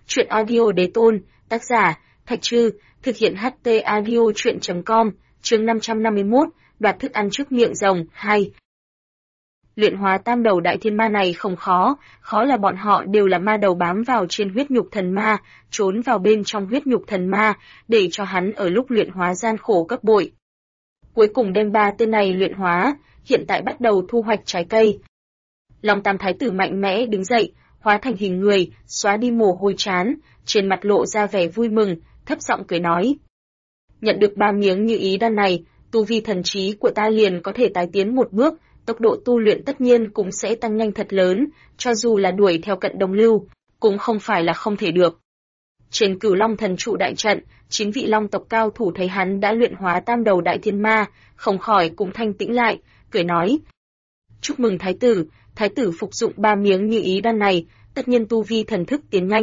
Truyện audio đế tôn, tác giả, Thạch Trư, thực hiện HT audio truyện.com, chương 551, đoạt thức ăn trước miệng rồng, 2. Luyện hóa tam đầu đại thiên ma này không khó, khó là bọn họ đều là ma đầu bám vào trên huyết nhục thần ma, trốn vào bên trong huyết nhục thần ma, để cho hắn ở lúc luyện hóa gian khổ gấp bội. Cuối cùng đem 3 tên này luyện hóa, hiện tại bắt đầu thu hoạch trái cây. Long Tam Thái tử mạnh mẽ đứng dậy, hóa thành hình người, xóa đi mồ hôi trán, trên mặt lộ ra vẻ vui mừng, thấp giọng cười nói. Nhận được 3 miếng như ý đan này, tu vi thần trí của ta liền có thể tái tiến một bước, tốc độ tu luyện tất nhiên cũng sẽ tăng nhanh thật lớn, cho dù là đuổi theo Cận Đồng Lưu, cũng không phải là không thể được. Trên Cửu Long Thần Trụ đại trận, 9 vị long tộc cao thủ thấy hắn đã luyện hóa tam đầu đại thiên ma, không khỏi cũng thanh tĩnh lại, cười nói. Chúc mừng thái tử phục dụng 3 miếng như ý đan này, tất nhiên tu vi thần thức tiến nhanh.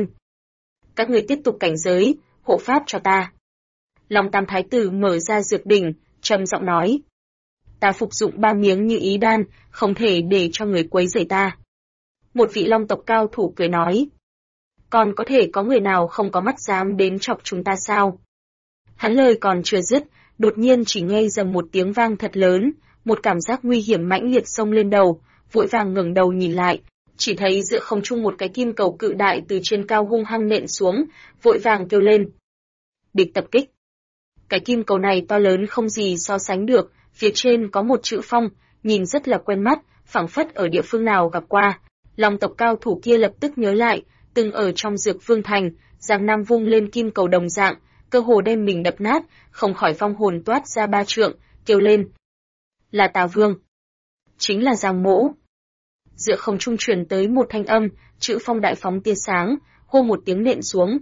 Các người tiếp tục cảnh giới, hộ pháp cho ta. Long Tam Thái tử mở ra dược đỉnh, trầm giọng nói. Ta phục dụng 3 miếng như ý đan, không thể để cho người quấy rầy ta. Một vị long tộc cao thủ cười nói. Còn có thể có người nào không có mắt dám đến chọc chúng ta sao? Hắn lời còn chưa dứt, đột nhiên chỉ nghe dầm một tiếng vang thật lớn, một cảm giác nguy hiểm mãnh liệt xông lên đầu, vội vàng ngẩng đầu nhìn lại, chỉ thấy giữa không trung một cái kim cầu cự đại từ trên cao hung hăng nện xuống, vội vàng kêu lên. Địch tập kích. Cái kim cầu này to lớn không gì so sánh được, phía trên có một chữ phong, nhìn rất là quen mắt, phảng phất ở địa phương nào gặp qua. Long tộc cao thủ kia lập tức nhớ lại, từng ở trong Dược Vương Thành, Giang Nam vung lên kim cầu đồng dạng, cơ hồ đem mình đập nát, không khỏi phong hồn toát ra 3 trượng, kêu lên. Là Tà Vương. Chính là Giang Mỗ. Giữa không trung truyền tới một thanh âm, chữ phong đại phóng tia sáng, hô một tiếng nện xuống.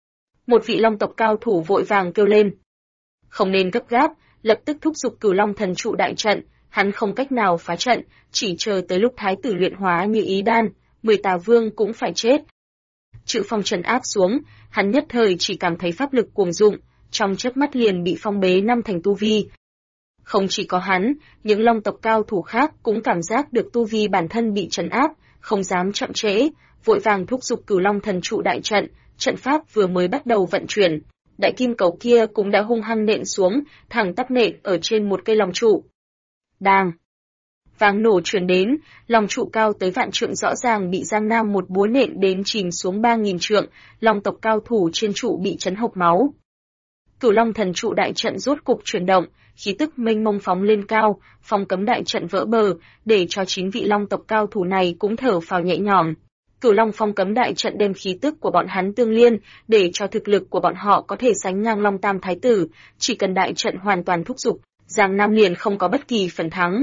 Một vị long tộc cao thủ vội vàng kêu lên. Không nên gấp gáp, lập tức thúc giục Cửu Long Thần Trụ đại trận, hắn không cách nào phá trận, chỉ chờ tới lúc thái tử luyện hóa như ý đan, 10 Tà Vương cũng phải chết. Chữ phong trấn áp xuống, hắn nhất thời chỉ cảm thấy pháp lực cuồng dụng, trong chớp mắt liền bị phong bế 5 thành tu vi. Không chỉ có hắn, những long tộc cao thủ khác cũng cảm giác được tu vi bản thân bị trấn áp, không dám chậm trễ, vội vàng thúc giục Cửu Long Thần Trụ đại trận, trận pháp vừa mới bắt đầu vận chuyển, đại kim cầu kia cũng đã hung hăng nện xuống, thẳng tắp nện ở trên một cây long trụ. Đàng! Vang nổ truyền đến, long trụ cao tới vạn trượng rõ ràng bị Giang Nam một búa nện đến chìm xuống 3000 trượng, long tộc cao thủ trên trụ bị chấn hộc máu. Cửu Long Thần Trụ đại trận rốt cục chuyển động, khí tức mênh mông phóng lên cao, phong cấm đại trận vỡ bờ, để cho 9 vị long tộc cao thủ này cũng thở phào nhẹ nhõm. Cửu Long phong cấm đại trận đem khí tức của bọn hắn tương liên, để cho thực lực của bọn họ có thể sánh ngang Long Tam Thái tử, chỉ cần đại trận hoàn toàn thúc giục, Giang Nam liền không có bất kỳ phần thắng.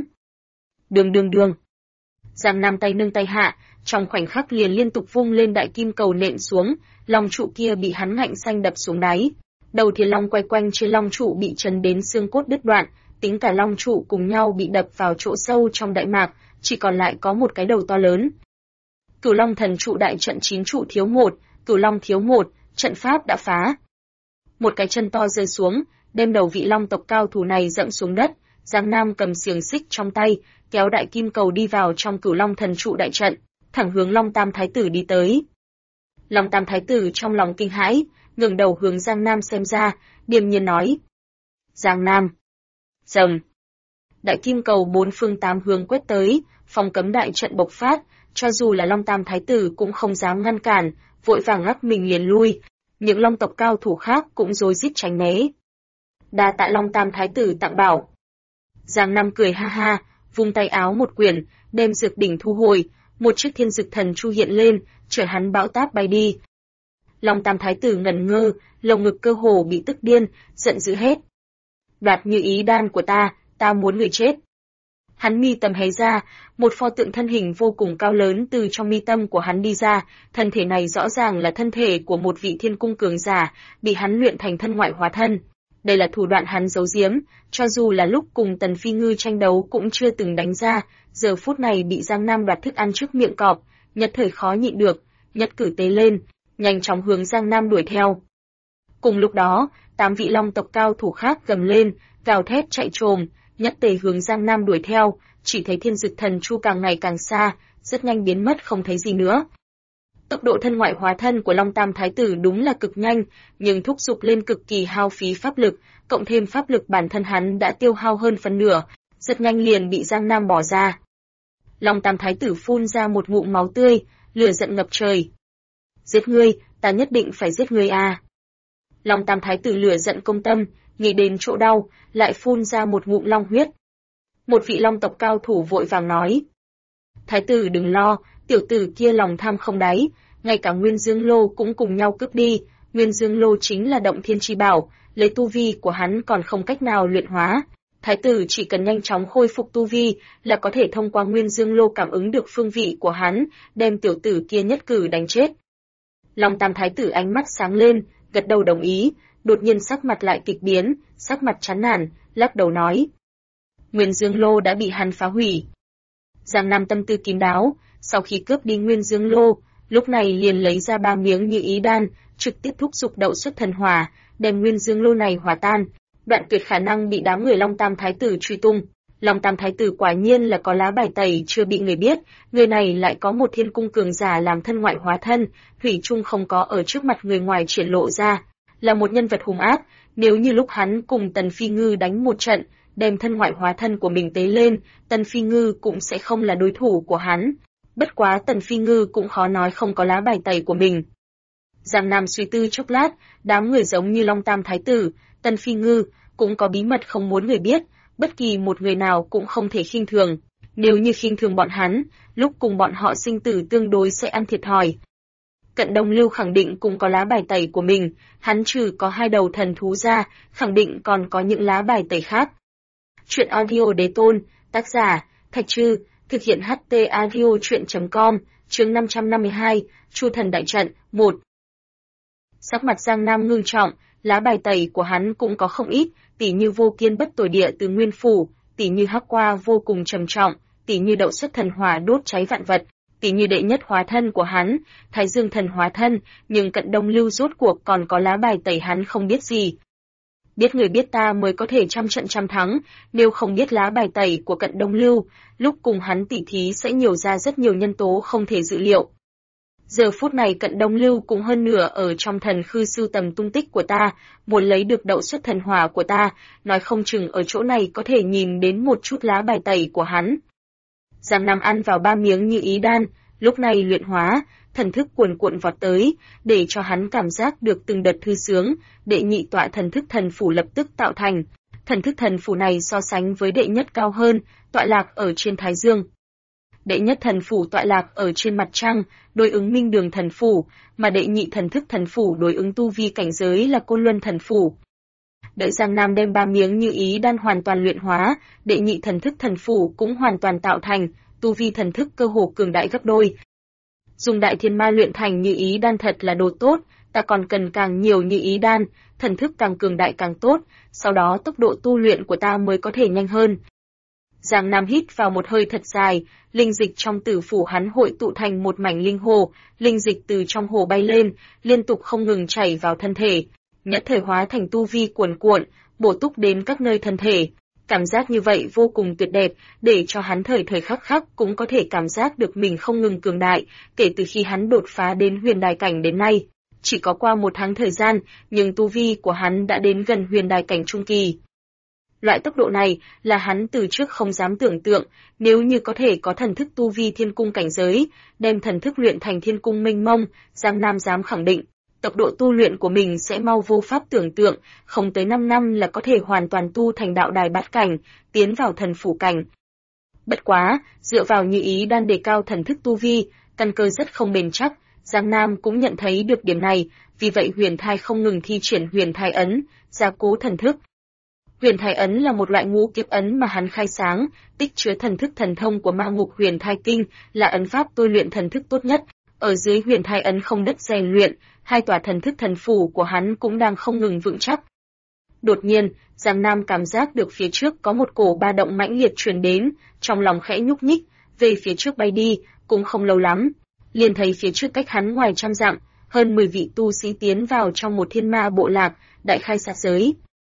Đường. Giang Nam tay nâng tay hạ, trong khoảnh khắc liền liên tục vung lên đại kim cầu nện xuống, long trụ kia bị hắn ngạnh xanh đập xuống đáy. Đầu thiên long quay quanh trên long trụ bị chấn đến xương cốt đứt đoạn, tính cả long trụ cùng nhau bị đập vào chỗ sâu trong đại mạc, chỉ còn lại có một cái đầu to lớn. Cửu Long Thần Trụ đại trận 9 trụ thiếu 1, Cửu Long thiếu 1, trận pháp đã phá. Một cái chân to rơi xuống, đem đầu vị long tộc cao thủ này dẫm xuống đất, Giang Nam cầm xiềng xích trong tay, kéo đại kim cầu đi vào trong Cửu Long Thần Trụ đại trận, thẳng hướng Long Tam Thái tử đi tới. Long Tam Thái tử trong lòng kinh hãi, ngẩng đầu hướng Giang Nam xem ra, điềm nhiên nói. Giang Nam. Rầm. Đại kim cầu 4 phương 8 hướng quét tới, phong cấm đại trận bộc phát, cho dù là Long Tam Thái tử cũng không dám ngăn cản, vội vàng lắc mình liền lui, những long tộc cao thủ khác cũng rối rít tránh né. Đa tạ Long Tam Thái tử tặng bảo. Giang Nam cười ha ha, vung tay áo một quyền, đem dược đỉnh thu hồi, một chiếc thiên dực thần chu hiện lên, chở hắn bão táp bay đi. Long Tam Thái tử ngẩn ngơ, lồng ngực cơ hồ bị tức điên, giận dữ hết. Đoạt như ý đan của ta muốn người chết. Hắn mi tâm hé ra, một pho tượng thân hình vô cùng cao lớn từ trong mi tâm của hắn đi ra, thân thể này rõ ràng là thân thể của một vị thiên cung cường giả, bị hắn luyện thành thân ngoại hóa thân. Đây là thủ đoạn hắn giấu giếm, cho dù là lúc cùng Tần Phi Ngư tranh đấu cũng chưa từng đánh ra, giờ phút này bị Giang Nam đoạt thức ăn trước miệng cọp, nhất thời khó nhịn được, nhất cử tế lên, nhanh chóng hướng Giang Nam đuổi theo. Cùng lúc đó, 8 vị long tộc cao thủ khác gầm lên, gào thét chạy trồm, nhất tề hướng Giang Nam đuổi theo, chỉ thấy thiên dực thần chu càng ngày càng xa, rất nhanh biến mất không thấy gì nữa. Tốc độ thân ngoại hóa thân của Long Tam Thái tử đúng là cực nhanh, nhưng thúc giục lên cực kỳ hao phí pháp lực, cộng thêm pháp lực bản thân hắn đã tiêu hao hơn phần nửa, rất nhanh liền bị Giang Nam bỏ ra. Long Tam Thái tử phun ra một ngụm máu tươi, lửa giận ngập trời. Giết ngươi, ta nhất định phải giết ngươi à. Long Tam Thái tử lửa giận công tâm, nghĩ đến chỗ đau, lại phun ra một ngụm long huyết. Một vị long tộc cao thủ vội vàng nói. Thái tử đừng lo, tiểu tử kia lòng tham không đáy, ngay cả Nguyên Dương Lô cũng cùng nhau cướp đi. Nguyên Dương Lô chính là động thiên chi bảo, lấy tu vi của hắn còn không cách nào luyện hóa. Thái tử chỉ cần nhanh chóng khôi phục tu vi là có thể thông qua Nguyên Dương Lô cảm ứng được phương vị của hắn, đem tiểu tử kia nhất cử đánh chết. Long Tam Thái tử ánh mắt sáng lên, gật đầu đồng ý, đột nhiên sắc mặt lại kịch biến, sắc mặt chán nản, lắc đầu nói. Nguyên Dương Lô đã bị hắn phá hủy. Giang Nam tâm tư kín đáo, sau khi cướp đi Nguyên Dương Lô, lúc này liền lấy ra 3 miếng Như Ý đan, trực tiếp thúc giục đậu xuất thần hỏa, đem Nguyên Dương Lô này hòa tan, đoạn tuyệt khả năng bị đám người Long Tam Thái tử truy tung. Long Tam Thái tử quả nhiên là có lá bài tẩy chưa bị người biết, người này lại có một thiên cung cường giả làm thân ngoại hóa thân, thủy chung không có ở trước mặt người ngoài triển lộ ra, là một nhân vật hung ác. Nếu như lúc hắn cùng Tần Phi Ngư đánh một trận, đem thân ngoại hóa thân của mình tế lên, Tần Phi Ngư cũng sẽ không là đối thủ của hắn. Bất quá Tần Phi Ngư cũng khó nói không có lá bài tẩy của mình. Giang Nam suy tư chốc lát, đám người giống như Long Tam Thái tử, Tần Phi Ngư cũng có bí mật không muốn người biết, bất kỳ một người nào cũng không thể khinh thường. Nếu như khinh thường bọn hắn, lúc cùng bọn họ sinh tử tương đối sẽ ăn thiệt thòi. Cận Đông Lưu khẳng định cũng có lá bài tẩy của mình, hắn trừ có 2 đầu thần thú ra, khẳng định còn có những lá bài tẩy khác. Chuyện audio đế tôn, tác giả, Thạch Trư, thực hiện HT audio chuyện.com, chương 552, Chu Thần Đại Trận, 1. Sắc mặt Giang Nam ngưng trọng, lá bài tẩy của hắn cũng có không ít, tỉ như vô kiên bất tồi địa từ nguyên phủ, tỉ như hắc qua vô cùng trầm trọng, tỉ như đậu xuất thần hỏa đốt cháy vạn vật, tỉ như đệ nhất hóa thân của hắn, Thái Dương thần hóa thân, nhưng Cận Đông Lưu rốt cuộc còn có lá bài tẩy hắn không biết gì. Biết người biết ta mới có thể trăm trận trăm thắng, nếu không biết lá bài tẩy của Cận Đông Lưu, lúc cùng hắn tỉ thí sẽ nhiều ra rất nhiều nhân tố không thể dự liệu. Giờ phút này Cận Đông Lưu cũng hơn nửa ở trong thần khư sưu tầm tung tích của ta, muốn lấy được đậu xuất thần hỏa của ta, nói không chừng ở chỗ này có thể nhìn đến một chút lá bài tẩy của hắn. Giang Nam ăn vào 3 miếng Như Ý đan, lúc này luyện hóa, thần thức cuồn cuộn vọt tới, để cho hắn cảm giác được từng đợt thư sướng, đệ nhị tọa thần thức thần phủ lập tức tạo thành. Thần thức thần phủ này so sánh với đệ nhất cao hơn, tọa lạc ở trên Thái Dương. Đệ nhất thần phủ tọa lạc ở trên mặt trăng, đối ứng Minh Đường thần phủ, mà đệ nhị thần thức thần phủ đối ứng tu vi cảnh giới là Côn Luân thần phủ. Đợi Giang Nam đem 3 miếng Như Ý đan hoàn toàn luyện hóa, đệ nhị thần thức thần phủ cũng hoàn toàn tạo thành, tu vi thần thức cơ hồ cường đại gấp đôi. Dùng Đại Thiên Ma luyện thành Như Ý đan thật là đồ tốt, ta còn cần càng nhiều Như Ý đan, thần thức càng cường đại càng tốt, sau đó tốc độ tu luyện của ta mới có thể nhanh hơn. Giang Nam hít vào một hơi thật dài, linh dịch trong tử phủ hắn hội tụ thành một mảnh linh hồ, linh dịch từ trong hồ bay lên, liên tục không ngừng chảy vào thân thể, nhất thời hóa thành tu vi cuồn cuộn, bổ túc đến các nơi thân thể. Cảm giác như vậy vô cùng tuyệt đẹp, để cho hắn thời thời khắc khắc cũng có thể cảm giác được mình không ngừng cường đại, kể từ khi hắn đột phá đến huyền đài cảnh đến nay. Chỉ có qua 1 tháng thời gian, nhưng tu vi của hắn đã đến gần huyền đài cảnh trung kỳ. Loại tốc độ này là hắn từ trước không dám tưởng tượng, nếu như có thể có thần thức tu vi thiên cung cảnh giới, đem thần thức luyện thành thiên cung mênh mông, Giang Nam dám khẳng định, tốc độ tu luyện của mình sẽ mau vô pháp tưởng tượng, không tới 5 năm là có thể hoàn toàn tu thành đạo đài bát cảnh, tiến vào thần phủ cảnh. Bất quá, dựa vào Như Ý đan đề cao thần thức tu vi, căn cơ rất không bền chắc, Giang Nam cũng nhận thấy được điểm này, vì vậy Huyền Thai không ngừng thi triển Huyền Thai ấn, gia cố thần thức. Huyền Thai ấn là một loại ngũ kiếp ấn mà hắn khai sáng, tích chứa thần thức thần thông của Ma Ngục Huyền Thai Kinh, là ấn pháp tôi luyện thần thức tốt nhất. Ở dưới Huyền Thai ấn không đất rèn luyện, 2 tòa thần thức thần phủ của hắn cũng đang không ngừng vững chắc. Đột nhiên, Giang Nam cảm giác được phía trước có một cổ ba động mãnh liệt truyền đến, trong lòng khẽ nhúc nhích, về phía trước bay đi, cũng không lâu lắm, liền thấy phía trước cách hắn ngoài trăm dặm, hơn 10 vị tu sĩ tiến vào trong một thiên ma bộ lạc, đại khai sát giới.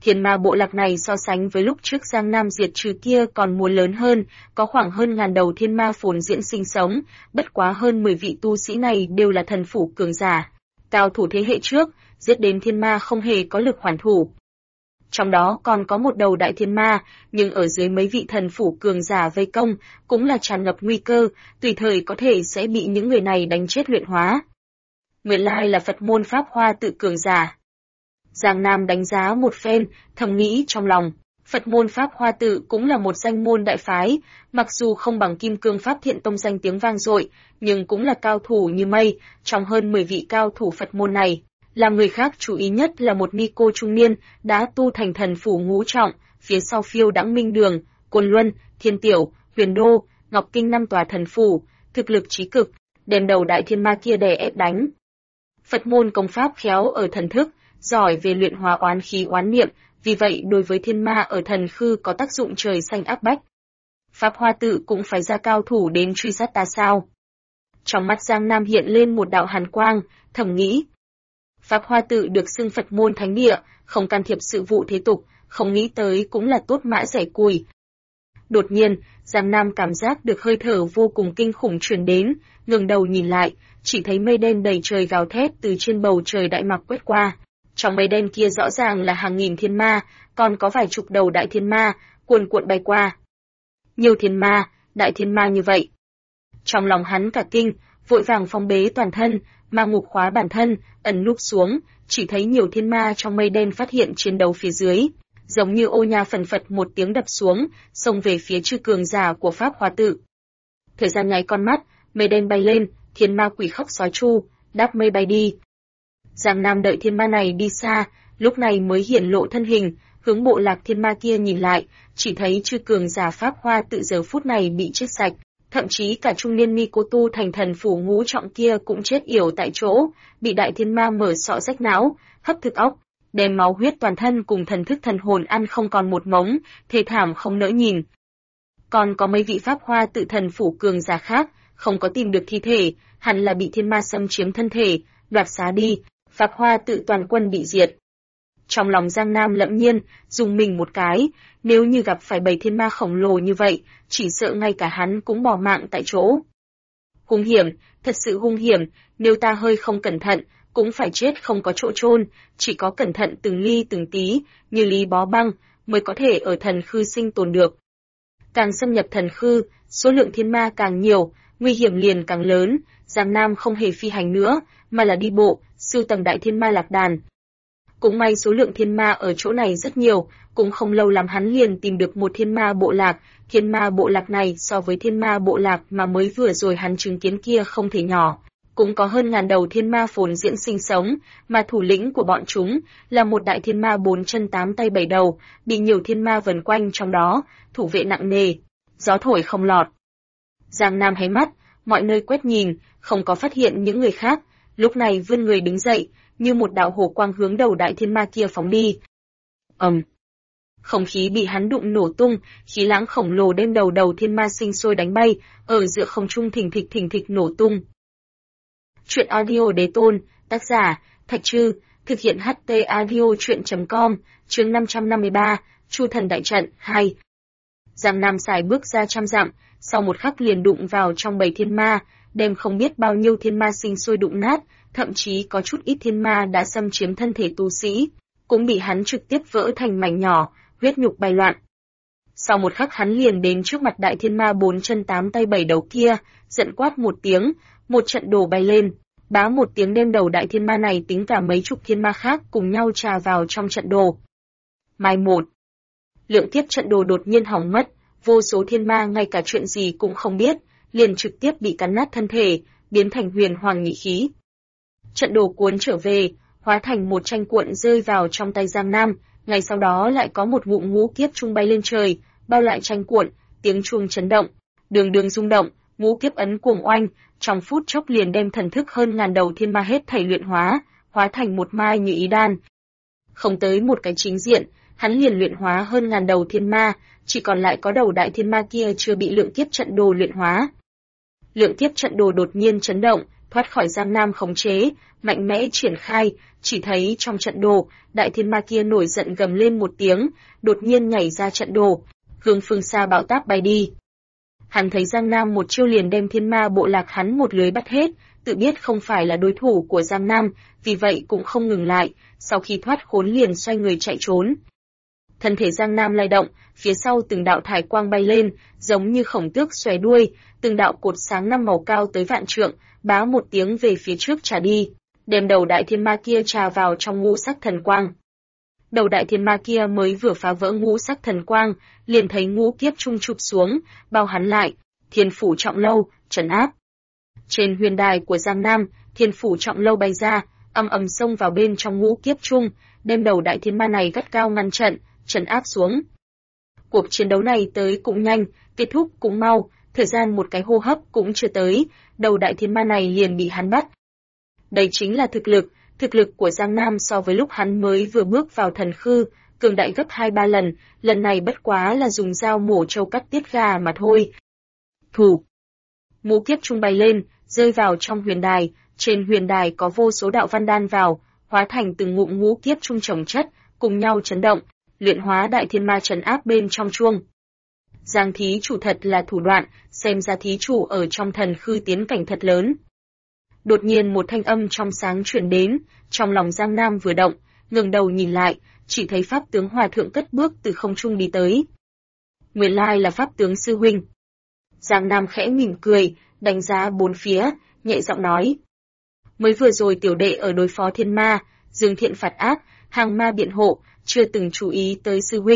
Thiên ma bộ lạc này so sánh với lúc trước Giang Nam diệt trừ kia còn muốn lớn hơn, có khoảng hơn ngàn đầu thiên ma phồn diễn sinh sống, bất quá hơn 10 vị tu sĩ này đều là thần phủ cường giả. Cao thủ thế hệ trước, giết đến thiên ma không hề có lực hoàn thủ. Trong đó còn có một đầu đại thiên ma, nhưng ở dưới mấy vị thần phủ cường giả vây công, cũng là tràn ngập nguy cơ, tùy thời có thể sẽ bị những người này đánh chết luyện hóa. Nguyên lai là Phật môn Pháp Hoa tự cường giả. Giang Nam đánh giá một phen, thầm nghĩ trong lòng, Phật môn Pháp Hoa tự cũng là một danh môn đại phái, mặc dù không bằng Kim Cương Pháp Thiện Tông danh tiếng vang dội, nhưng cũng là cao thủ như mây, trong hơn 10 vị cao thủ Phật môn này. Làm người khác chú ý nhất là một ni cô trung niên, đã tu thành thần phủ ngũ trọng, phía sau phiêu đãng Minh Đường, Côn Luân, Thiên Tiểu, Huyền Đô, Ngọc Kinh 5 tòa thần phủ, thực lực chí cực, đem đầu đại thiên ma kia đè ép đánh. Phật môn công pháp khéo ở thần thức, giỏi về luyện hóa oán khí oán niệm, vì vậy đối với thiên ma ở thần khư có tác dụng trời xanh áp bách. Pháp Hoa tự cũng phải ra cao thủ đến truy sát ta sao? Trong mắt Giang Nam hiện lên một đạo hàn quang, thầm nghĩ. Pháp Hoa tự được xưng Phật môn thánh địa, không can thiệp sự vụ thế tục, không nghĩ tới cũng là tốt mã rẻ cùi. Đột nhiên, Giang Nam cảm giác được hơi thở vô cùng kinh khủng truyền đến, ngẩng đầu nhìn lại, chỉ thấy mây đen đầy trời gào thét từ trên bầu trời đại mạc quét qua. Trong mây đen kia rõ ràng là hàng nghìn thiên ma, còn có vài chục đầu đại thiên ma, cuồn cuộn bay qua. Nhiều thiên ma, đại thiên ma như vậy. Trong lòng hắn cả kinh, vội vàng phong bế toàn thân, ma ngục khóa bản thân, ẩn núp xuống, chỉ thấy nhiều thiên ma trong mây đen phát hiện chiến đấu phía dưới, giống như ô nha phần phật một tiếng đập xuống, xông về phía chư cường giả của Pháp Hoa tự. Thời gian nháy con mắt, mây đen bay lên, thiên ma quỷ khóc sói chu, đáp mây bay đi. Giang Nam đợi thiên ma này đi xa, lúc này mới hiển lộ thân hình, hướng bộ lạc thiên ma kia nhìn lại, chỉ thấy chư cường giả Pháp Hoa tự giờ phút này bị chết sạch. Thậm chí cả trung niên mi cô tu thành thần phủ ngũ trọng kia cũng chết yểu tại chỗ, bị đại thiên ma mở sọ rách não, hấp thực óc, đem máu huyết toàn thân cùng thần thức thần hồn ăn không còn một mống, thê thảm không nỡ nhìn. Còn có mấy vị Pháp Hoa tự thần phủ cường giả khác, không có tìm được thi thể, hẳn là bị thiên ma xâm chiếm thân thể, đoạt xá đi, Pháp Hoa tự toàn quân bị diệt. Trong lòng Giang Nam lẫm nhiên, dùng mình một cái, nếu như gặp phải bầy thiên ma khổng lồ như vậy, chỉ sợ ngay cả hắn cũng bỏ mạng tại chỗ. Hung hiểm, thật sự hung hiểm, nếu ta hơi không cẩn thận, cũng phải chết không có chỗ chôn, chỉ có cẩn thận từng ly từng tí, như lý bó băng, mới có thể ở thần khư sinh tồn được. Càng xâm nhập thần khư, số lượng thiên ma càng nhiều, nguy hiểm liền càng lớn, Giang Nam không hề phi hành nữa, mà là đi bộ, sưu tầm đại thiên ma lạc đàn. Cũng may số lượng thiên ma ở chỗ này rất nhiều, cũng không lâu lắm hắn liền tìm được một thiên ma bộ lạc. Thiên ma bộ lạc này so với thiên ma bộ lạc mà mới vừa rồi hắn chứng kiến kia không thể nhỏ. Cũng có hơn ngàn đầu thiên ma phồn diễn sinh sống, mà thủ lĩnh của bọn chúng là một đại thiên ma 4 chân 8 tay 7 đầu, bị nhiều thiên ma vần quanh trong đó, thủ vệ nặng nề, gió thổi không lọt. Giang Nam hé mắt, mọi nơi quét nhìn, không có phát hiện những người khác, lúc này vươn người đứng dậy, như một đạo hổ quang hướng đầu đại thiên ma kia phóng đi. Không khí bị hắn đụng nổ tung, khí lãng khổng lồ đem đầu thiên ma sinh sôi đánh bay, ở giữa không trung thình thịch nổ tung. Chuyện audio đế tôn, tác giả, Thạch Trư, thực hiện HT audio chuyện.com, chương 553, Chu thần đại trận, 2. Giang Nam xài bước ra trăm dặm, sau một khắc liền đụng vào trong bầy thiên ma, đem không biết bao nhiêu thiên ma sinh sôi đụng nát, thậm chí có chút ít thiên ma đã xâm chiếm thân thể tu sĩ, cũng bị hắn trực tiếp vỡ thành mảnh nhỏ, huyết nhục bay loạn. Sau một khắc hắn liền đến trước mặt đại thiên ma 4 chân 8 tay 7 đầu kia, giận quát một tiếng, một trận đồ bay lên, bá một tiếng đem đầu đại thiên ma này tính cả mấy chục thiên ma khác cùng nhau trà vào trong trận đồ. Mai một. Lượng kiếp trận đồ đột nhiên hỏng mất, vô số thiên ma ngay cả chuyện gì cũng không biết, liền trực tiếp bị cắn nát thân thể, biến thành huyền hoàng nhị khí. Trận đồ cuốn trở về, hóa thành một tranh cuộn rơi vào trong tay Giang Nam, ngay sau đó lại có một ngụm ngũ kiếp trung bay lên trời, bao lại tranh cuộn, tiếng chuông chấn động, đường đường rung động, ngũ kiếp ấn cuồng oanh, trong phút chốc liền đem thần thức hơn ngàn đầu thiên ma hết thảy luyện hóa thành một mai như ý đan. Không tới một cái chính diện, hắn liền luyện hóa hơn ngàn đầu thiên ma, chỉ còn lại có đầu đại thiên ma kia chưa bị lượng kiếp trận đồ luyện hóa. Lượng kiếp trận đồ đột nhiên chấn động, thoát khỏi Giang Nam khống chế, mạnh mẽ triển khai, chỉ thấy trong trận đồ, đại thiên ma kia nổi giận gầm lên một tiếng, đột nhiên nhảy ra trận đồ, hướng phương xa bão táp bay đi. Hắn thấy Giang Nam một chiêu liền đem thiên ma bộ lạc hắn một lưới bắt hết, tự biết không phải là đối thủ của Giang Nam, vì vậy cũng không ngừng lại, sau khi thoát khốn liền xoay người chạy trốn. Thân thể Giang Nam lay động, phía sau từng đạo thải quang bay lên, giống như khổng tước xòe đuôi, từng đạo cột sáng năm màu cao tới vạn trượng, bá một tiếng về phía trước trả đi, đem đầu đại thiên ma kia trà vào trong ngũ sắc thần quang. Đầu đại thiên ma kia mới vừa phá vỡ ngũ sắc thần quang, liền thấy ngũ kiếp trung chụp xuống, bao hắn lại, thiên phủ trọng lâu, trấn áp. Trên huyền đài của Giang Nam, thiên phủ trọng lâu bay ra, ầm ầm xông vào bên trong ngũ kiếp trung, đem đầu đại thiên ma này gắt cao ngăn trận, trấn áp xuống. Cuộc chiến đấu này tới cũng nhanh, kết thúc cũng mau, thời gian một cái hô hấp cũng chưa tới, đầu đại thiên ma này liền bị hắn bắt. Đây chính là thực lực của Giang Nam so với lúc hắn mới vừa bước vào thần khư, cường đại gấp 2-3 lần này bất quá là dùng dao mổ trâu cắt tiết gà mà thôi. Thủ. Ngũ kiếp trung bay lên, rơi vào trong huyền đài, trên huyền đài có vô số đạo văn đan vào, hóa thành từng ngụm ngũ kiếp trung chồng chất, cùng nhau chấn động, luyện hóa đại thiên ma trấn áp bên trong chuông. Giang thí chủ thật là thủ đoạn, xem ra thí chủ ở trong thần khư tiến cảnh thật lớn. Đột nhiên một thanh âm trong sáng truyền đến, trong lòng Giang Nam vừa động, ngẩng đầu nhìn lại, chỉ thấy pháp tướng hòa thượng cất bước từ không trung đi tới. Nguyên lai là pháp tướng sư huynh. Giang Nam khẽ mỉm cười, đánh giá bốn phía, nhẹ giọng nói: mới vừa rồi tiểu đệ ở đối phó thiên ma, dương thiện phạt ác, hàng ma biện hộ, chưa từng chú ý tới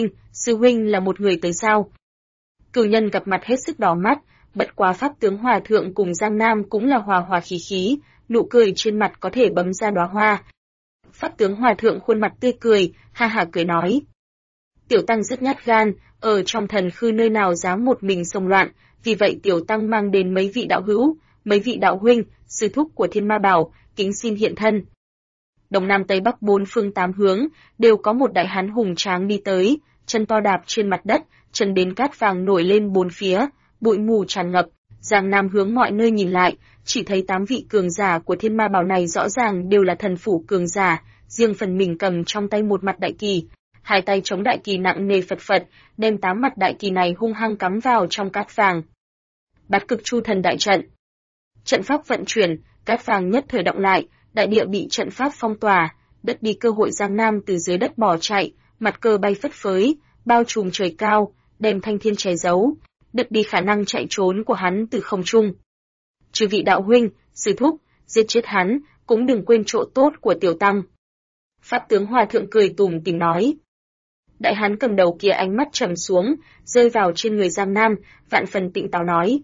sư huynh là một người tới sao? Cửu nhân gặp mặt hết sức đỏ mắt, bất quá pháp tướng hòa thượng cùng Giang Nam cũng là hòa hòa khí khí, nụ cười trên mặt có thể bấm ra đóa hoa. Pháp tướng hòa thượng khuôn mặt tươi cười, ha ha cười nói: tiểu tăng rất nhát gan, ở trong thần khư nơi nào dám một mình xông loạn, vì vậy tiểu tăng mang đến mấy vị đạo hữu, mấy vị đạo huynh, sư thúc của Thiên Ma Bảo, kính xin hiện thân. Đông Nam Tây Bắc bốn phương tám hướng, đều có một đại hán hùng tráng đi tới, chân to đạp trên mặt đất, chân đến cát vàng nổi lên bốn phía, bụi mù tràn ngập. Giang Nam hướng mọi nơi nhìn lại, chỉ thấy 8 vị cường giả của Thiên Ma Bảo này rõ ràng đều là thần phủ cường giả, riêng phần mình cầm trong tay một mặt đại kỳ, hai tay chống đại kỳ nặng nề phật phật, đem 8 mặt đại kỳ này hung hăng cắm vào trong cát vàng. Bát cực chu thần đại trận. Trận pháp vận chuyển, cát vàng nhất thời động lại, đại địa bị trận pháp phong tỏa, đất đi cơ hội Giang Nam từ dưới đất bỏ chạy, mặt cờ bay phất phới, bao trùm trời cao, đem thanh thiên che giấu, đứt đi khả năng chạy trốn của hắn từ không trung. Chư vị đạo huynh, sư thúc, giết chết hắn, cũng đừng quên chỗ tốt của tiểu tăng. Pháp tướng hòa thượng cười tủm tỉm nói. Đại hán cầm đầu kia ánh mắt trầm xuống, rơi vào trên người Giang Nam, vạn phần tịnh táo nói.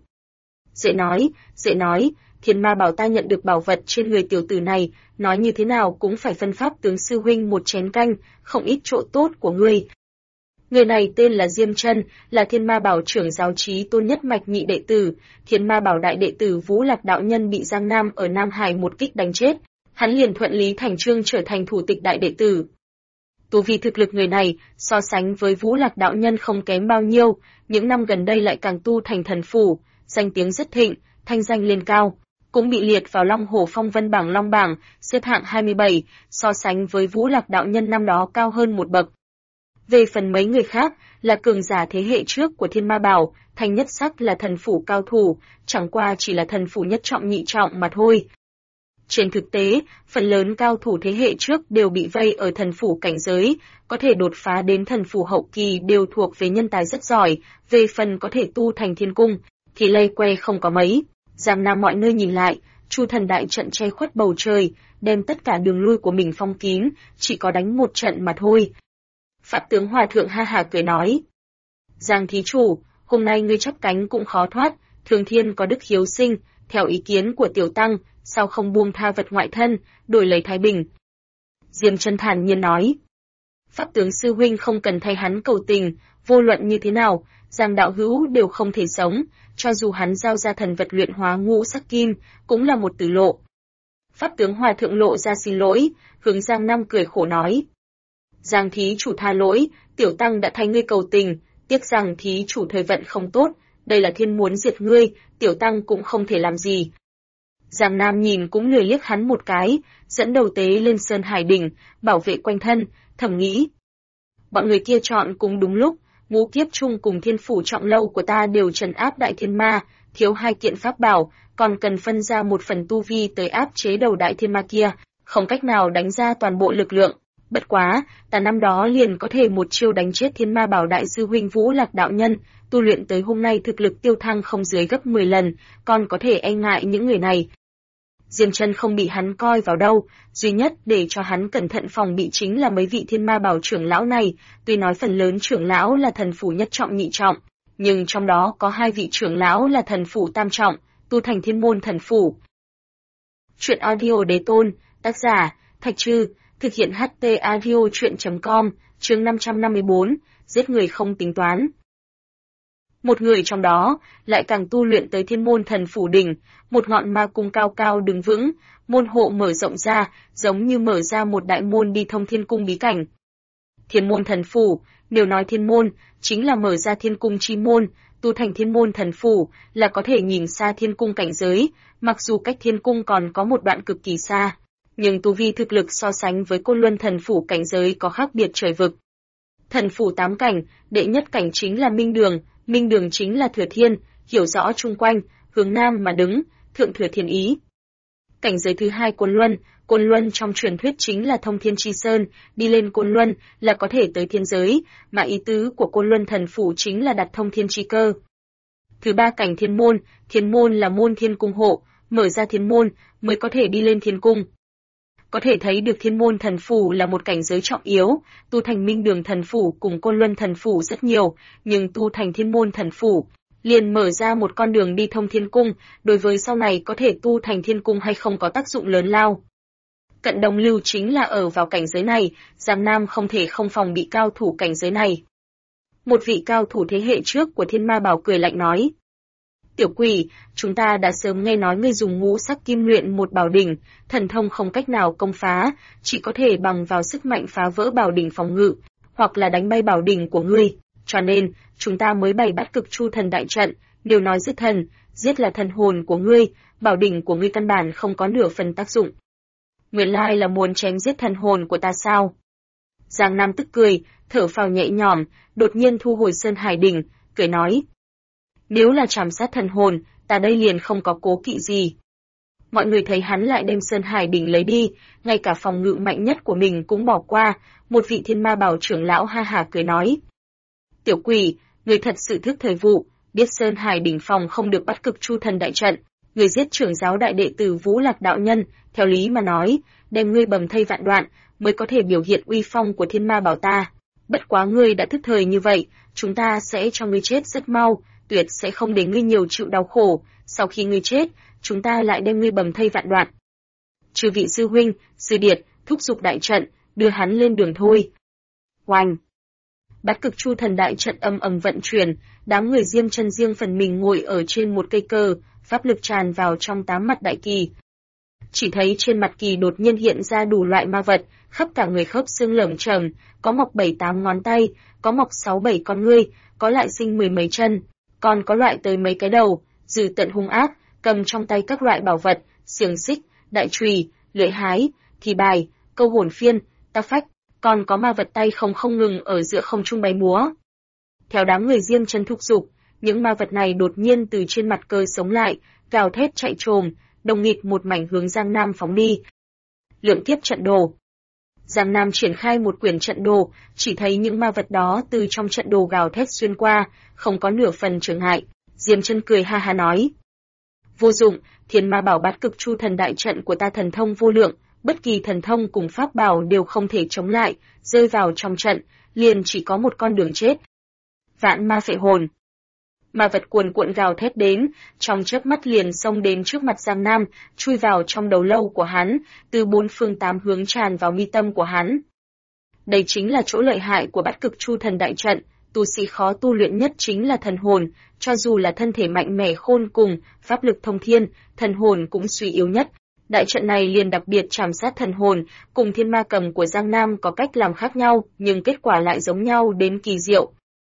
Dễ nói, Thiên Ma Bảo ta nhận được bảo vật trên người tiểu tử này, nói như thế nào cũng phải phân pháp tướng sư huynh một chén canh, không ít chỗ tốt của ngươi. Người này tên là Diêm Chân, là Thiên Ma Bảo trưởng giáo trí tôn nhất mạch nhị đệ tử, Thiên Ma Bảo đại đệ tử Vũ Lạc đạo nhân bị Giang Nam ở Nam Hải một kích đánh chết, hắn liền thuận lý thành chương trở thành thủ tịch đại đệ tử. Tu vi thực lực người này so sánh với Vũ Lạc đạo nhân không kém bao nhiêu, những năm gần đây lại càng tu thành thần phủ, danh tiếng rất thịnh, thanh danh lên cao, cũng bị liệt vào Long Hổ Phong Vân bảng Long bảng, xếp hạng 27, so sánh với Vũ Lạc đạo nhân năm đó cao hơn một bậc. Về phần mấy người khác, là cường giả thế hệ trước của Thiên Ma Bảo, Thanh Nhất Sắc là thần phủ cao thủ, chẳng qua chỉ là thần phủ nhất trọng nhị trọng mà thôi. Trên thực tế, phần lớn cao thủ thế hệ trước đều bị vây ở thần phủ cảnh giới, có thể đột phá đến thần phủ hậu kỳ đều thuộc về nhân tài rất giỏi, về phần có thể tu thành thiên cung, thì lây que không có mấy. Giang Nam mọi nơi nhìn lại, Chu thần đại trận che khuất bầu trời, đem tất cả đường lui của mình phong kín, chỉ có đánh một trận mà thôi. Pháp tướng hòa thượng ha hà cười nói. Giang thí chủ, hôm nay ngươi chắp cánh cũng khó thoát, thường thiên có đức hiếu sinh, theo ý kiến của tiểu tăng, sao không buông tha vật ngoại thân, đổi lấy thái bình. Diêm Chân thản nhiên nói. Pháp tướng sư huynh không cần thay hắn cầu tình, vô luận như thế nào, Giang đạo hữu đều không thể sống, cho dù hắn giao ra thần vật luyện hóa ngũ sắc kim, cũng là một tử lộ. Pháp tướng hòa thượng lộ ra xin lỗi, hướng Giang Nam cười khổ nói. Giang thí chủ tha lỗi, tiểu tăng đã thay ngươi cầu tình, tiếc rằng thí chủ thời vận không tốt, đây là thiên muốn diệt ngươi, tiểu tăng cũng không thể làm gì. Giang Nam nhìn cũng lười liếc hắn một cái, dẫn đầu tế lên Sơn Hải đỉnh, bảo vệ quanh thân, thầm nghĩ. Bọn người kia chọn cùng đúng lúc, ngũ kiếp chung cùng thiên phủ trọng lâu của ta đều trấn áp đại thiên ma, thiếu 2 kiện pháp bảo, còn cần phân ra một phần tu vi tới áp chế đầu đại thiên ma kia, không cách nào đánh ra toàn bộ lực lượng. Bất quá, ta năm đó liền có thể một chiêu đánh chết thiên ma bảo đại sư huynh Vũ Lạc đạo nhân, tu luyện tới hôm nay thực lực tiêu thăng không dưới gấp 10 lần, còn có thể e ngại những người này. Diêm Chân không bị hắn coi vào đâu, duy nhất để cho hắn cẩn thận phòng bị chính là mấy vị thiên ma bảo trưởng lão này, tuy nói phần lớn trưởng lão là thần phủ nhất trọng nhị trọng, nhưng trong đó có 2 vị trưởng lão là thần phủ tam trọng, tu thành thiên môn thần phủ. Truyện audio Đế Tôn, tác giả, Thạch Trư, thực hiện HT audio truyện.com, chương 554, giết người không tính toán. Một người trong đó lại càng tu luyện tới thiên môn thần phủ đỉnh, một ngọn ma cung cao cao đứng vững, môn hộ mở rộng ra, giống như mở ra một đại môn đi thông thiên cung bí cảnh. Thiên môn thần phủ, nếu nói thiên môn, chính là mở ra thiên cung chi môn, tu thành thiên môn thần phủ là có thể nhìn xa thiên cung cảnh giới, mặc dù cách thiên cung còn có một đoạn cực kỳ xa, nhưng tu vi thực lực so sánh với Côn Luân thần phủ cảnh giới có khác biệt trời vực. Thần phủ 8 cảnh, đệ nhất cảnh chính là Minh đường chính là Thừa Thiên, hiểu rõ chung quanh, hướng nam mà đứng, thượng thừa thiên ý. Cảnh giới thứ 2 Côn Luân trong truyền thuyết chính là thông thiên chi sơn, đi lên Côn Luân là có thể tới thiên giới, mà ý tứ của Côn Luân thần phủ chính là đặt thông thiên chi cơ. Thứ 3 cảnh Thiên môn là môn thiên cung hộ, mở ra thiên môn mới có thể đi lên thiên cung. Có thể thấy được thiên môn thần phủ là một cảnh giới trọng yếu, tu thành Minh đường thần phủ cùng Côn Luân thần phủ rất nhiều, nhưng tu thành thiên môn thần phủ liền mở ra một con đường đi thông thiên cung, đối với sau này có thể tu thành thiên cung hay không có tác dụng lớn lao. Cận Đồng Lưu chính là ở vào cảnh giới này, Giang Nam không thể không phòng bị cao thủ cảnh giới này. Một vị cao thủ thế hệ trước của Thiên Ma Bảo cười lạnh nói. Tiểu quỷ, chúng ta đã sớm nghe nói ngươi dùng ngũ sắc kim luyện một bảo đỉnh, thần thông không cách nào công phá, chỉ có thể bằng vào sức mạnh phá vỡ bảo đỉnh phòng ngự, hoặc là đánh bay bảo đỉnh của ngươi. Cho nên, chúng ta mới bày bắt cực chu thần đại trận, đều nói giết thần, giết là thần hồn của ngươi, bảo đỉnh của ngươi căn bản không có nửa phần tác dụng. Nguyên lai là muốn chém giết thần hồn của ta sao? Giang Nam tức cười, thở phào nhẹ nhõm, đột nhiên thu hồi Sơn Hải đỉnh, cười nói. Nếu là chảm sát thần hồn, ta đây liền không có cố kỵ gì. Mọi người thấy hắn lại đem Sơn Hải đỉnh lấy đi, ngay cả phòng ngự mạnh nhất của mình cũng bỏ qua, một vị Thiên Ma Bảo trưởng lão ha hả cười nói. Tiểu quỷ, người thật sự thức thời vụ, biết Sơn Hải đỉnh phòng không được bắt cực chu thần đại trận, người giết trưởng giáo đại đệ tử Vũ Lạc đạo nhân, theo lý mà nói, đem ngươi bầm thây vạn đoạn, mới có thể biểu hiện uy phong của Thiên Ma Bảo ta. Bất quá ngươi đã thức thời như vậy, chúng ta sẽ cho ngươi chết rất mau, tuyệt sẽ không để ngươi nhiều chịu đau khổ, sau khi ngươi chết, chúng ta lại đem ngươi bầm thây vạn đoạn. Chư vị sư huynh, sư điệt, thúc giục đại trận, đưa hắn lên đường thôi. Oanh! Bát cực chu thần đại trận âm ầm vận chuyển, đám người Diêm Chân riêng phần mình ngồi ở trên một cây cờ, pháp lực tràn vào trong 8 mặt đại kỳ. Chỉ thấy trên mặt kỳ đột nhiên hiện ra đủ loại ma vật, khắp cả người khớp xương lởm chởm, có mọc 7-8 ngón tay, có mọc 6-7 con ngươi, có lại sinh 10 mấy chân, còn có loại tới mấy cái đầu, dữ tận hung ác, cầm trong tay các loại bảo vật, xiềng xích, đại chùy, lưỡi hái, thì bài, câu hồn phiên, tắc phách, còn có ma vật tay không ngừng ở giữa không trung bay múa. Theo đám người Diêm Chân thúc giục, những ma vật này đột nhiên từ trên mặt cờ sống lại, gào thét chạy trồm, đồng nghịt một mảnh hướng Giang Nam phóng đi. Lượng kiếp trận đồ. Giang Nam triển khai một quyển trận đồ, chỉ thấy những ma vật đó từ trong trận đồ gào thét xuyên qua, không có nửa phần chướng ngại. Diêm Chân cười ha ha nói. Vô dụng, Thiên Ma Bảo bát cực chu thần đại trận của ta thần thông vô lượng, bất kỳ thần thông cùng pháp bảo đều không thể chống lại, rơi vào trong trận, liền chỉ có một con đường chết. Vạn ma phệ hồn. Ma vật cuồn cuộn gào thét đến, trong chớp mắt liền xông đến trước mặt Giang Nam, chui vào trong đầu lâu của hắn, từ 4 phương 8 hướng tràn vào mi tâm của hắn. Đây chính là chỗ lợi hại của bát cực chu thần đại trận, tu sĩ khó tu luyện nhất chính là thần hồn, cho dù là thân thể mạnh mẽ khôn cùng, pháp lực thông thiên, thần hồn cũng suy yếu nhất. Đại trận này liền đặc biệt trảm sát thần hồn, cùng thiên ma cầm của Giang Nam có cách làm khác nhau, nhưng kết quả lại giống nhau đến kỳ diệu.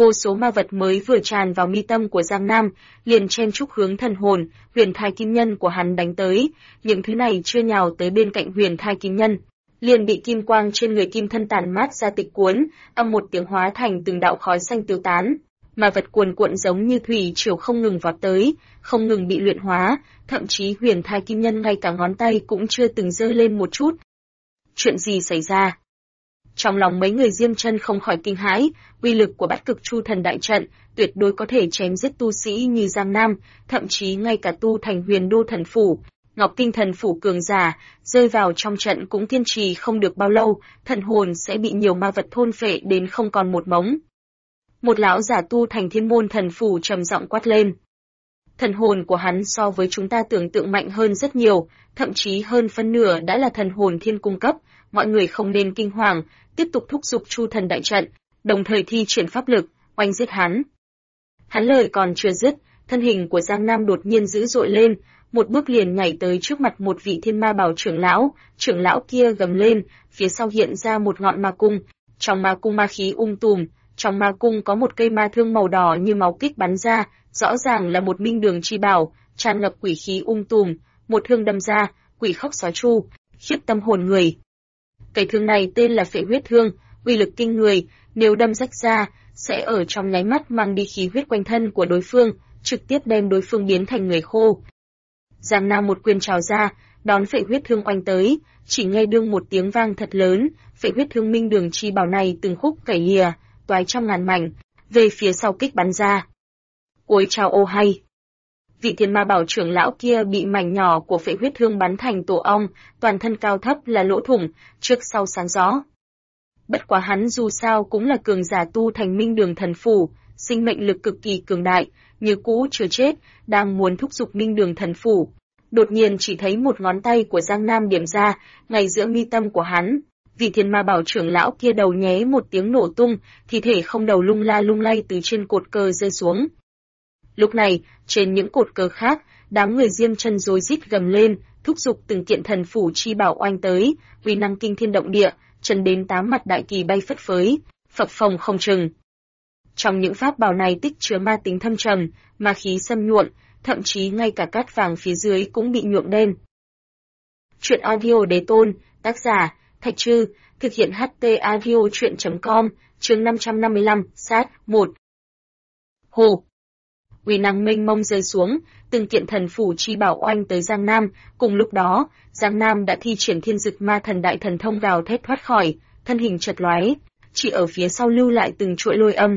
Vô số ma vật mới vừa tràn vào mi tâm của Giang Nam, liền chen chúc hướng thần hồn, huyền thai kim nhân của hắn đánh tới. Những thứ này chưa nhào tới bên cạnh huyền thai kim nhân, liền bị kim quang trên người kim thân tản mát ra tịch cuốn, âm một tiếng hóa thành từng đạo khói xanh tiêu tán. Ma vật cuồn cuộn giống như thủy triều không ngừng vọt tới, không ngừng bị luyện hóa, thậm chí huyền thai kim nhân ngay cả ngón tay cũng chưa từng giơ lên một chút. Chuyện gì xảy ra? Trong lòng mấy người Diêm Chân không khỏi kinh hãi, uy lực của Bát Cực Chu Thần đại trận tuyệt đối có thể chém giết tu sĩ như Giang Nam, thậm chí ngay cả tu thành Huyền Đô thần phủ, Ngọc Kinh thần phủ cường giả, rơi vào trong trận cũng kiên trì không được bao lâu, thần hồn sẽ bị nhiều ma vật thôn phệ đến không còn một mống. Một lão giả tu thành Thiên Môn thần phủ trầm giọng quát lên. Thần hồn của hắn so với chúng ta tưởng tượng mạnh hơn rất nhiều, thậm chí hơn phân nửa đã là thần hồn thiên cung cấp, mọi người không nên kinh hoàng, tiếp tục thúc giục Chu Thần đại trận, đồng thời thi triển pháp lực, oanh giết hắn. Hắn lời còn chưa dứt, thân hình của Giang Nam đột nhiên dữ dội lên, một bước liền nhảy tới trước mặt một vị Thiên Ma Bảo trưởng lão kia gầm lên, phía sau hiện ra một ngọn ma cung, trong ma cung ma khí tùm, trong ma cung có một cây ma thương màu đỏ như máu kích bắn ra, rõ ràng là một minh đường chi bảo, tràn ngập quỷ khí tùm, một thương đâm ra, quỷ khóc sói tru, khiếp tâm hồn người. Cây thương này tên là Phệ Huyết Thương, uy lực kinh người, nếu đâm rách ra, sẽ ở trong nháy mắt mang đi khí huyết quanh thân của đối phương, trực tiếp đem đối phương biến thành người khô. Giang Nam một quyền trào ra, đón Phệ Huyết Thương oanh tới, chỉ nghe đương một tiếng vang thật lớn, Phệ Huyết Thương minh đường chi bảo này từng khúc cẩy lìa, toái trăm ngàn mảnh, về phía sau kích bắn ra. Ôi chao ô hay! Vị Thiên Ma Bảo trưởng lão kia bị mảnh nhỏ của Phệ Huyết Thương bắn thành tổ ong, toàn thân cao thấp là lỗ thủng, trước sau sáng rõ. Bất quá hắn dù sao cũng là cường giả tu thành minh đường thần phủ, sinh mệnh lực cực kỳ cường đại, như cũ chưa chết, đang muốn thúc giục minh đường thần phủ. Đột nhiên chỉ thấy một ngón tay của Giang Nam điểm ra, ngay giữa mi tâm của hắn. Vị Thiên Ma Bảo trưởng lão kia đầu nhé một tiếng nổ tung, thi thể không đầu lung la lung lay từ trên cột cờ rơi xuống. Lúc này, trên những cột cờ khác, đám người Diêm Chân rối rít gầm lên, thúc giục từng kiện thần phủ chi bảo oanh tới, uy năng kinh thiên động địa, chân đến tám mặt đại kỳ bay phất phới, phập phồng không chừng. Trong những pháp bảo này tích chứa ma tính thâm trầm, ma khí xâm nhuộm, thậm chí ngay cả cát vàng phía dưới cũng bị nhuộm đen. Chuyện audio đế tôn, tác giả, Thạch Trư, thực hiện HT audio chuyện.com, chương 555, sát, 1. Hồ! Uy năng mênh mông rơi xuống, từng kiện thần phủ chi bảo oanh tới Giang Nam, cùng lúc đó, Giang Nam đã thi triển Thiên Dực Ma Thần đại thần thông gào thét thoát khỏi, thân hình chật lóe, chỉ ở phía sau lưu lại từng chuỗi lôi âm.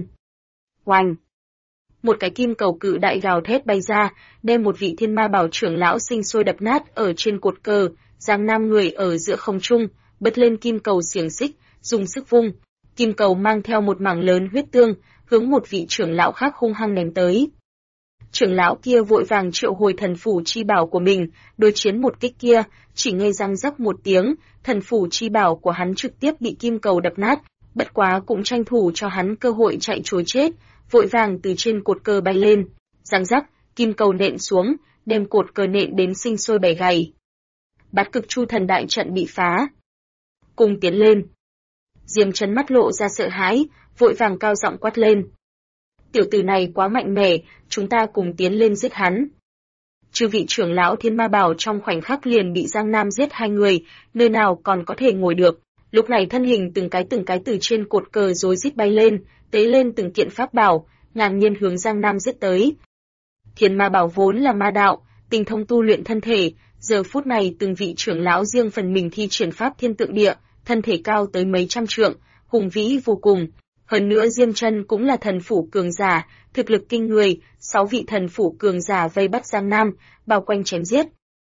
Oanh! Một cái kim cầu cự đại gào thét bay ra, đem một vị Thiên Ma Bảo trưởng lão sinh sôi đập nát ở trên cột cờ, Giang Nam người ở giữa không trung, bật lên kim cầu xiềng xích, dùng sức vung, kim cầu mang theo một mảng lớn huyết tương, hướng một vị trưởng lão khác hung hăng ném tới. Trưởng lão kia vội vàng triệu hồi thần phủ chi bảo của mình, đối chiến một kích kia, chỉ nghe răng rắc một tiếng, thần phủ chi bảo của hắn trực tiếp bị kim cầu đập nát, bất quá cũng tranh thủ cho hắn cơ hội chạy trối chết, vội vàng từ trên cột cờ bay lên, răng rắc, kim cầu nện xuống, đem cột cờ nện đến sinh sôi bẻ gãy. Bát Cực Chu Thần đại trận bị phá. Cùng tiến lên. Diêm Chân mắt lộ ra sợ hãi, vội vàng cao giọng quát lên. Tiểu tử này quá mạnh mẽ, chúng ta cùng tiến lên giết hắn. Chư vị trưởng lão Thiên Ma Bảo trong khoảnh khắc liền bị Giang Nam giết hai người, nơi nào còn có thể ngồi được. Lúc này thân hình từng cái từ trên cột cờ rối rít bay lên, tế lên từng kiện pháp bảo, ngang nhiên hướng Giang Nam giết tới. Thiên Ma Bảo vốn là ma đạo, tinh thông tu luyện thân thể, giờ phút này từng vị trưởng lão riêng phần mình thi triển pháp thiên tượng địa, thân thể cao tới mấy trăm trượng, hùng vĩ vô cùng. Hơn nữa Diêm Chân cũng là thần phủ cường giả, thực lực kinh người, 6 vị thần phủ cường giả vây bắt Giang Nam, bao quanh chém giết.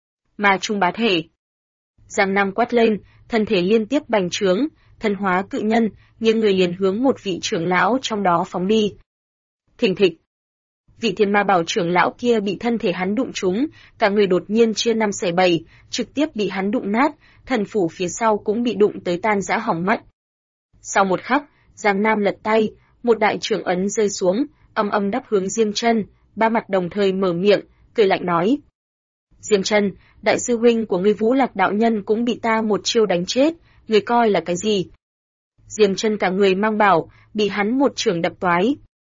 Ma trung bá thể. Giang Nam quát lên, thân thể liên tiếp bành trướng, thần hóa cự nhân, nghiêng người liền hướng một vị trưởng lão trong đó phóng đi. Thình thịch. Vị Thiên Ma Bảo trưởng lão kia bị thân thể hắn đụng trúng, cả người đột nhiên chia 5 xẻ 7, trực tiếp bị hắn đụng nát, thần phủ phía sau cũng bị đụng tới tan rã hỏng mất. Sau một khắc, Giang Nam lật tay, một đại trưởng ấn rơi xuống, âm âm đắp hướng Diêm Chân, ba mặt đồng thời mở miệng, cười lạnh nói. Diêm Chân, đại sư huynh của ngươi Vũ Lạc đạo nhân cũng bị ta một chiêu đánh chết, ngươi coi là cái gì? Diêm Chân cả người mang bảo, bị hắn một trưởng đập toái.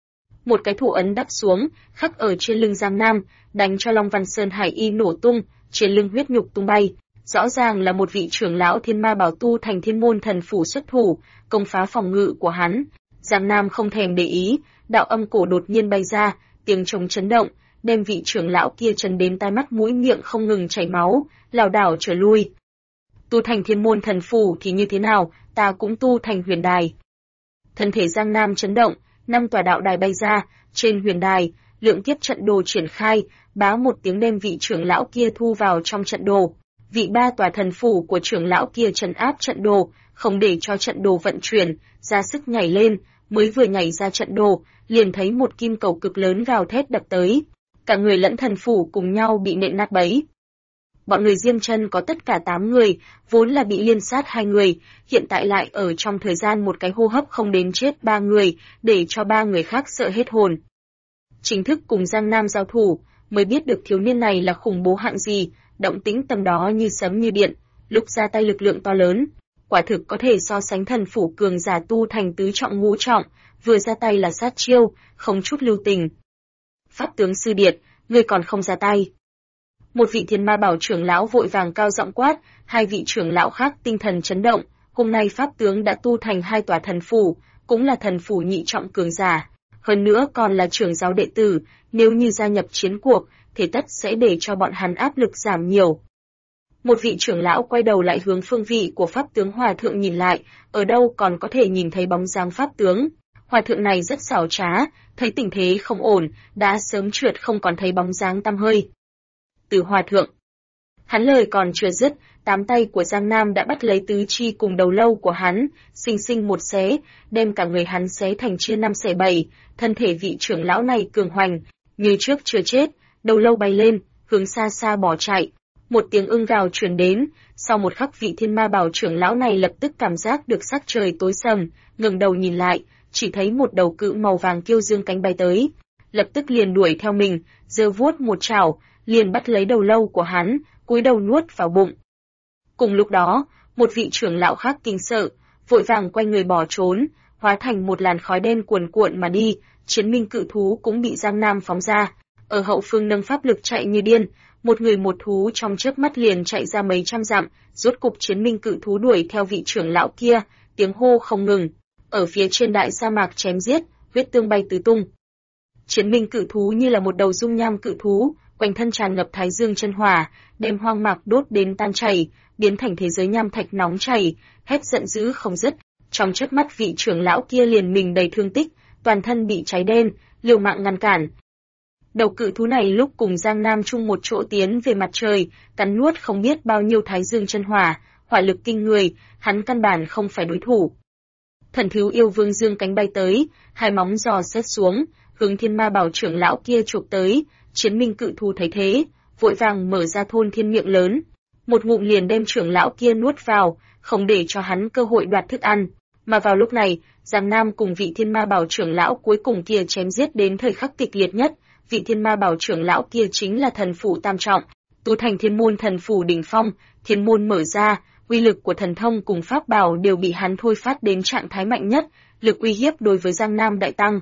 Một cái thủ ấn đắp xuống, khắc ở trên lưng Giang Nam, đánh cho Long Văn Sơn Hải y nổ tung, trên lưng huyết nhục tung bay. Rõ ràng là một vị trưởng lão Thiên Ma Bảo tu thành Thiên Môn Thần Phủ xuất thủ, công phá phòng ngự của hắn. Giang Nam không thèm để ý, đạo âm cổ đột nhiên bay ra, tiếng trống chấn động, đem vị trưởng lão kia chấn đến tai mắt mũi miệng không ngừng chảy máu, lảo đảo trở lui. Tu thành Thiên Môn Thần Phủ thì như thế nào, ta cũng tu thành huyền đài. Thân thể Giang Nam chấn động, 5 tòa đạo đài bay ra, trên huyền đài, lượng kiếp trận đồ triển khai, bá một tiếng đem vị trưởng lão kia thu vào trong trận đồ. Vị 3 tòa thần phủ của trưởng lão kia trấn áp trận đồ, không để cho trận đồ vận chuyển, ra sức nhảy lên, mới vừa nhảy ra trận đồ, liền thấy một kim cầu cực lớn gào thét đập tới. Cả người lẫn thần phủ cùng nhau bị nện nát bấy. Bọn người Diêm Chân có tất cả 8 người, vốn là bị liên sát 2 người, hiện tại lại ở trong thời gian một cái hô hấp không đến chết 3 người, để cho 3 người khác sợ hết hồn. Chính thức cùng Giang Nam giao thủ, mới biết được thiếu niên này là khủng bố hạng gì, động tĩnh tầm đó như sấm như điện, lúc ra tay lực lượng to lớn, quả thực có thể so sánh thần phủ cường giả tu thành tứ trọng ngũ trọng, vừa ra tay là sát chiêu, không chút lưu tình. Pháp tướng Sư Điệt, ngươi còn không ra tay. Một vị Thiên Ma Bảo trưởng lão vội vàng cao giọng quát, 2 vị trưởng lão khác tinh thần chấn động, hôm nay pháp tướng đã tu thành 2 tòa thần phủ, cũng là thần phủ nhị trọng cường giả, hơn nữa còn là trưởng giáo đệ tử, nếu như gia nhập chiến cuộc, thế tất sẽ để cho bọn hắn áp lực giảm nhiều. Một vị trưởng lão quay đầu lại hướng phương vị của pháp tướng hòa thượng nhìn lại, ở đâu còn có thể nhìn thấy bóng dáng pháp tướng. Hòa thượng này rất xảo trá, thấy tình thế không ổn, đã sớm trượt không còn thấy bóng dáng tăm hơi. Từ hòa thượng. Hắn lời còn chưa dứt, 8 tay của Giang Nam đã bắt lấy tứ chi cùng đầu lâu của hắn, xinh xinh một xé, đem cả người hắn xé thành chia 5 xẻ 7, thân thể vị trưởng lão này cường hoành, như trước chưa chết, đầu lâu bay lên, hướng xa xa bỏ chạy. Một tiếng ưng gào truyền đến, sau một khắc vị Thiên Ma Bảo trưởng lão này lập tức cảm giác được sắc trời tối sầm, ngẩng đầu nhìn lại, chỉ thấy một đầu cự màu vàng kiêu dương cánh bay tới, lập tức liền đuổi theo mình, giơ vuốt một chảo, liền bắt lấy đầu lâu của hắn, cúi đầu nuốt vào bụng. Cùng lúc đó, một vị trưởng lão khác kinh sợ, vội vàng quay người bỏ trốn, hóa thành một làn khói đen cuồn cuộn mà đi, Chiến Minh cự thú cũng bị Giang Nam phóng ra, ở hậu phương nâng pháp lực chạy như điên, một người một thú trong chớp mắt liền chạy ra mấy trăm dặm, rốt cục Chiến Minh cự thú đuổi theo vị trưởng lão kia, tiếng hô không ngừng, ở phía trên đại sa mạc chém giết, huyết tương bay tứ tung. Chiến Minh cự thú như là một đầu dung nham cự thú, quanh thân tràn ngập thái dương chân hỏa, đem hoang mạc đốt đến tan chảy, biến thành thế giới nham thạch nóng chảy, hét giận dữ không dứt. Trong chớp mắt vị trưởng lão kia liền mình đầy thương tích, toàn thân bị cháy đen, liều mạng ngăn cản. Đầu cự thú này lúc cùng Giang Nam chung một chỗ tiến về mặt trời, cắn nuốt không biết bao nhiêu thái dương chân hỏa, hỏa lực kinh người, hắn căn bản không phải đối thủ. Thần thú yêu vương dương cánh bay tới, 2 móng giò xét xuống, hướng Thiên Ma Bảo trưởng lão kia chụp tới. Chiến Minh cự thú thấy thế, vội vàng mở ra thôn thiên miệng lớn, một ngụm liền đem trưởng lão kia nuốt vào, không để cho hắn cơ hội đoạt thức ăn. Mà vào lúc này, Giang Nam cùng vị Thiên Ma Bảo trưởng lão cuối cùng kia chém giết đến thời khắc kịch liệt nhất. Vị Thiên Ma Bảo trưởng lão kia chính là thần phủ tam trọng, tu thành Thiên Môn Thần Phủ đỉnh phong, thiên môn mở ra, uy lực của thần thông cùng pháp bảo đều bị hắn thôi phát đến trạng thái mạnh nhất, lực uy hiếp đối với Giang Nam đại tăng.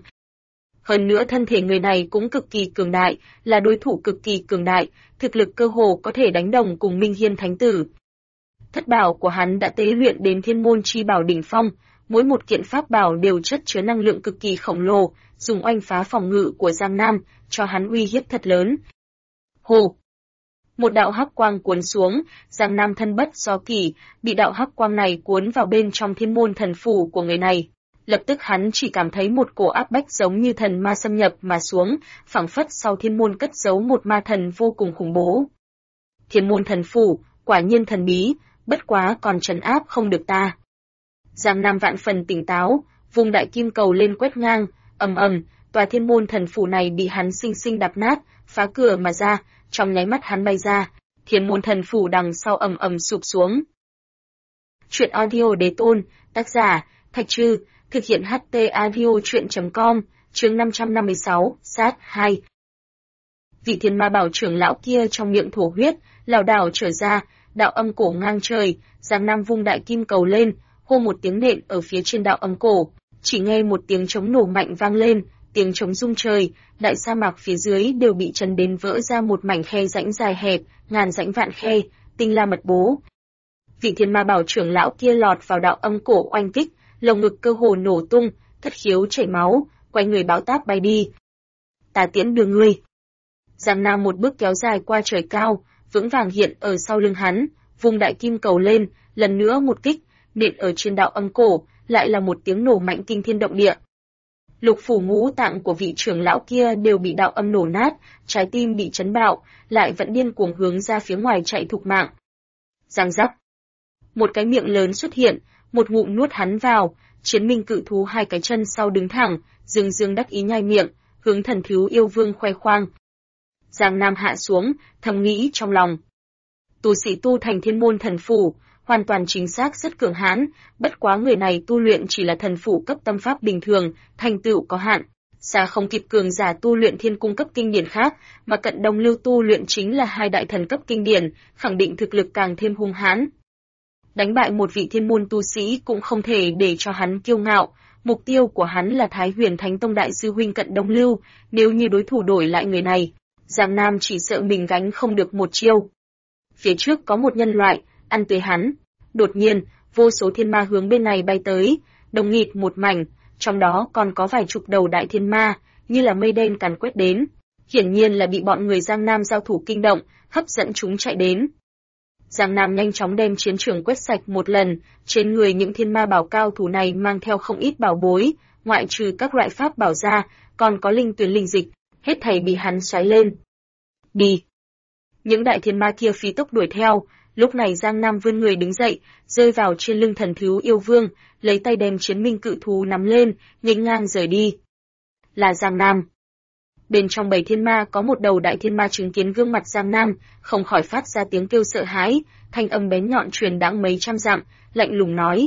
Hơn nữa thân thể người này cũng cực kỳ cường đại, là đối thủ cực kỳ cường đại, thực lực cơ hồ có thể đánh đồng cùng Minh Hiên Thánh Tử. Thất bảo của hắn đã tế luyện đến Thiên Môn Chi Bảo đỉnh phong, mỗi một kiện pháp bảo đều chất chứa năng lượng cực kỳ khổng lồ, dùng oanh phá phòng ngự của Giang Nam, cho hắn uy hiếp thật lớn. Hồ! Một đạo hắc quang cuốn xuống, Giang Nam thân bất do kỷ, bị đạo hắc quang này cuốn vào bên trong Thiên Môn Thần Phủ của người này. Lập tức hắn chỉ cảm thấy một cổ áp bách giống như thần ma xâm nhập mà xuống, phảng phất sau thiên môn cất giấu một ma thần vô cùng khủng bố. Thiên Môn Thần Phủ, quả nhiên thần bí, bất quá còn trấn áp không được ta. Giang Nam vạn phần tỉnh táo, vùng đại kim cầu lên quét ngang, ầm ầm, tòa Thiên Môn Thần Phủ này bị hắn sinh sinh đập nát, phá cửa mà ra, trong nháy mắt hắn bay ra, Thiên Môn Thần Phủ đằng sau ầm ầm sụp xuống. Truyện audio Đế Tôn, tác giả Thạch Trư, thực hiện HT Audio Truyện.com, chương 556, sát 2. Vị Thiên Ma Bảo trưởng lão kia trong miệng thổ huyết, lảo đảo trở ra, đạo âm cổ ngang trời, Giang Nam vung đại kim cầu lên, hô một tiếng nện ở phía trên đạo âm cổ, chỉ nghe một tiếng trống nổ mạnh vang lên, tiếng trống rung trời, đại sa mạc phía dưới đều bị chấn đến vỡ ra một mảnh khe rãnh dài hẹp, ngàn rãnh vạn khe, tinh la mật bố. Vị thiên ma bảo trưởng lão kia lọt vào đạo âm cổ oanh kích, lồng ngực cơ hồ nổ tung, thất khiếu chảy máu, quay người báo táp bay đi. Ta tiễn đưa ngươi. Giang Nam một bước kéo dài qua trời cao, vững vàng hiện ở sau lưng hắn, vùng đại kim cầu lên, lần nữa một kích, nện ở trên đạo âm cổ, lại là một tiếng nổ mạnh kinh thiên động địa. Lục phủ ngũ tạng của vị trưởng lão kia đều bị đạo âm nổ nát, trái tim bị chấn bạo, lại vẫn điên cuồng hướng ra phía ngoài chạy thục mạng. Giang rắc. Một cái miệng lớn xuất hiện, một ngụm nuốt hắn vào, chiến minh cự thú hai cái chân sau đứng thẳng, dương dương đắc ý nhai miệng, hướng Thần Thiếu Yêu Vương khoe khoang. Giang Nam hạ xuống, thầm nghĩ trong lòng. Tu sĩ tu thành thiên môn thần phủ, hoàn toàn chính xác rất cường hãn, bất quá người này tu luyện chỉ là thần phủ cấp tâm pháp bình thường, thành tựu có hạn, xa không kịp cường giả tu luyện thiên cung cấp kinh điển khác, mà cận đồng lưu tu luyện chính là hai đại thần cấp kinh điển, khẳng định thực lực càng thêm hung hãn. Đánh bại một vị thiên môn tu sĩ cũng không thể để cho hắn kiêu ngạo, mục tiêu của hắn là Thái Huyền Thánh Tông đại sư huynh cận đồng lưu, nếu như đối thủ đổi lại người này, Giang Nam chỉ sợ mình gánh không được một chiêu. Phía trước có một nhân loại, ăn tươi hắn. Đột nhiên, vô số thiên ma hướng bên này bay tới, đồng nghịt một mảnh, trong đó còn có vài chục đầu đại thiên ma, như là mây đen càn quét đến. Hiển nhiên là bị bọn người Giang Nam giao thủ kinh động, hấp dẫn chúng chạy đến. Giang Nam nhanh chóng đem chiến trường quét sạch một lần, trên người những thiên ma bảo cao thủ này mang theo không ít bảo bối, ngoại trừ các loại pháp bảo ra, còn có linh tuyển linh dịch, hết thảy bị hắn xoáy lên. Đi! Những đại thiên ma kia phi tốc đuổi theo, lúc này Giang Nam vươn người đứng dậy, rơi vào trên lưng Thần Thiếu Yêu Vương, lấy tay đem chiến minh cự thú nắm lên, nghênh ngang rời đi. Là Giang Nam. Bên trong bầy thiên ma có một đầu đại thiên ma chứng kiến gương mặt Giang Nam, không khỏi phát ra tiếng kêu sợ hãi, thanh âm bén nhọn truyền đãng mấy trăm dặm, lạnh lùng nói.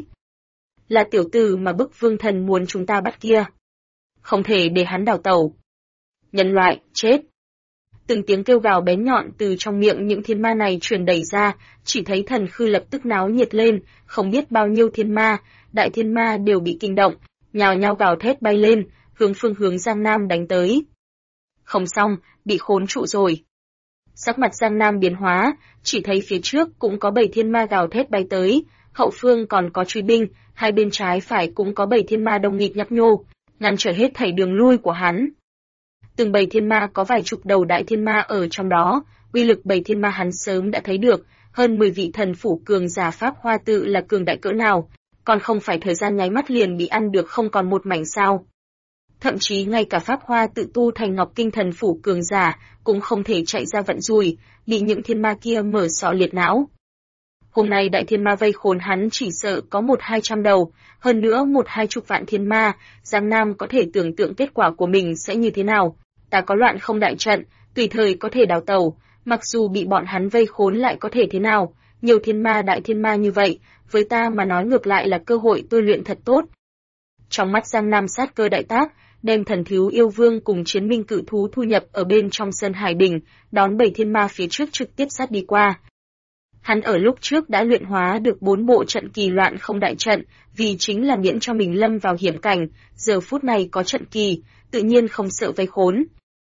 Là tiểu tử mà bức vương thần muốn chúng ta bắt kia. Không thể để hắn đào tẩu. Nhân loại, chết. Từng tiếng kêu gào bén nhọn từ trong miệng những thiên ma này truyền đẩy ra, chỉ thấy thần khư lập tức náo nhiệt lên, không biết bao nhiêu thiên ma, đại thiên ma đều bị kinh động, nhào nhào gào thét bay lên, hướng phương hướng Giang Nam đánh tới. Không xong, bị khốn trụ rồi. Sắc mặt Giang Nam biến hóa, chỉ thấy phía trước cũng có 7 thiên ma gào thét bay tới, hậu phương còn có truy binh, hai bên trái phải cũng có 7 thiên ma đồng nghịt nhấp nhô, ngăn trở hết thảy đường lui của hắn. Từng bầy thiên ma có vài chục đầu đại thiên ma ở trong đó, uy lực bầy thiên ma hắn sớm đã thấy được, hơn 10 vị thần phủ cường giả pháp hoa tự là cường đại cỡ nào, còn không phải thời gian nháy mắt liền bị ăn được không còn một mảnh sao. Thậm chí ngay cả pháp hoa tự tu thành ngọc kinh thần phủ cường giả cũng không thể chạy ra vận rủi, bị những thiên ma kia mở sọ liệt não. Hôm nay đại thiên ma vây khốn hắn chỉ sợ có 1-200 đầu, hơn nữa 1-20 vạn thiên ma, Giang Nam có thể tưởng tượng kết quả của mình sẽ như thế nào. Ta có loạn không đại trận, tùy thời có thể đào tẩu, mặc dù bị bọn hắn vây khốn lại có thể thế nào, nhiều thiên ma đại thiên ma như vậy, với ta mà nói ngược lại là cơ hội tôi luyện thật tốt. Trong mắt Giang Nam sát cơ đại tác, đem Thần Thiếu Yêu Vương cùng chiến minh cự thú thu nhập ở bên trong Sơn Hải Đỉnh, đón 7 thiên ma phía trước trực tiếp sát đi qua. Hắn ở lúc trước đã luyện hóa được 4 bộ trận kỳ loạn không đại trận, vì chính là miễn cho mình lâm vào hiểm cảnh, giờ phút này có trận kỳ, tự nhiên không sợ vây khốn.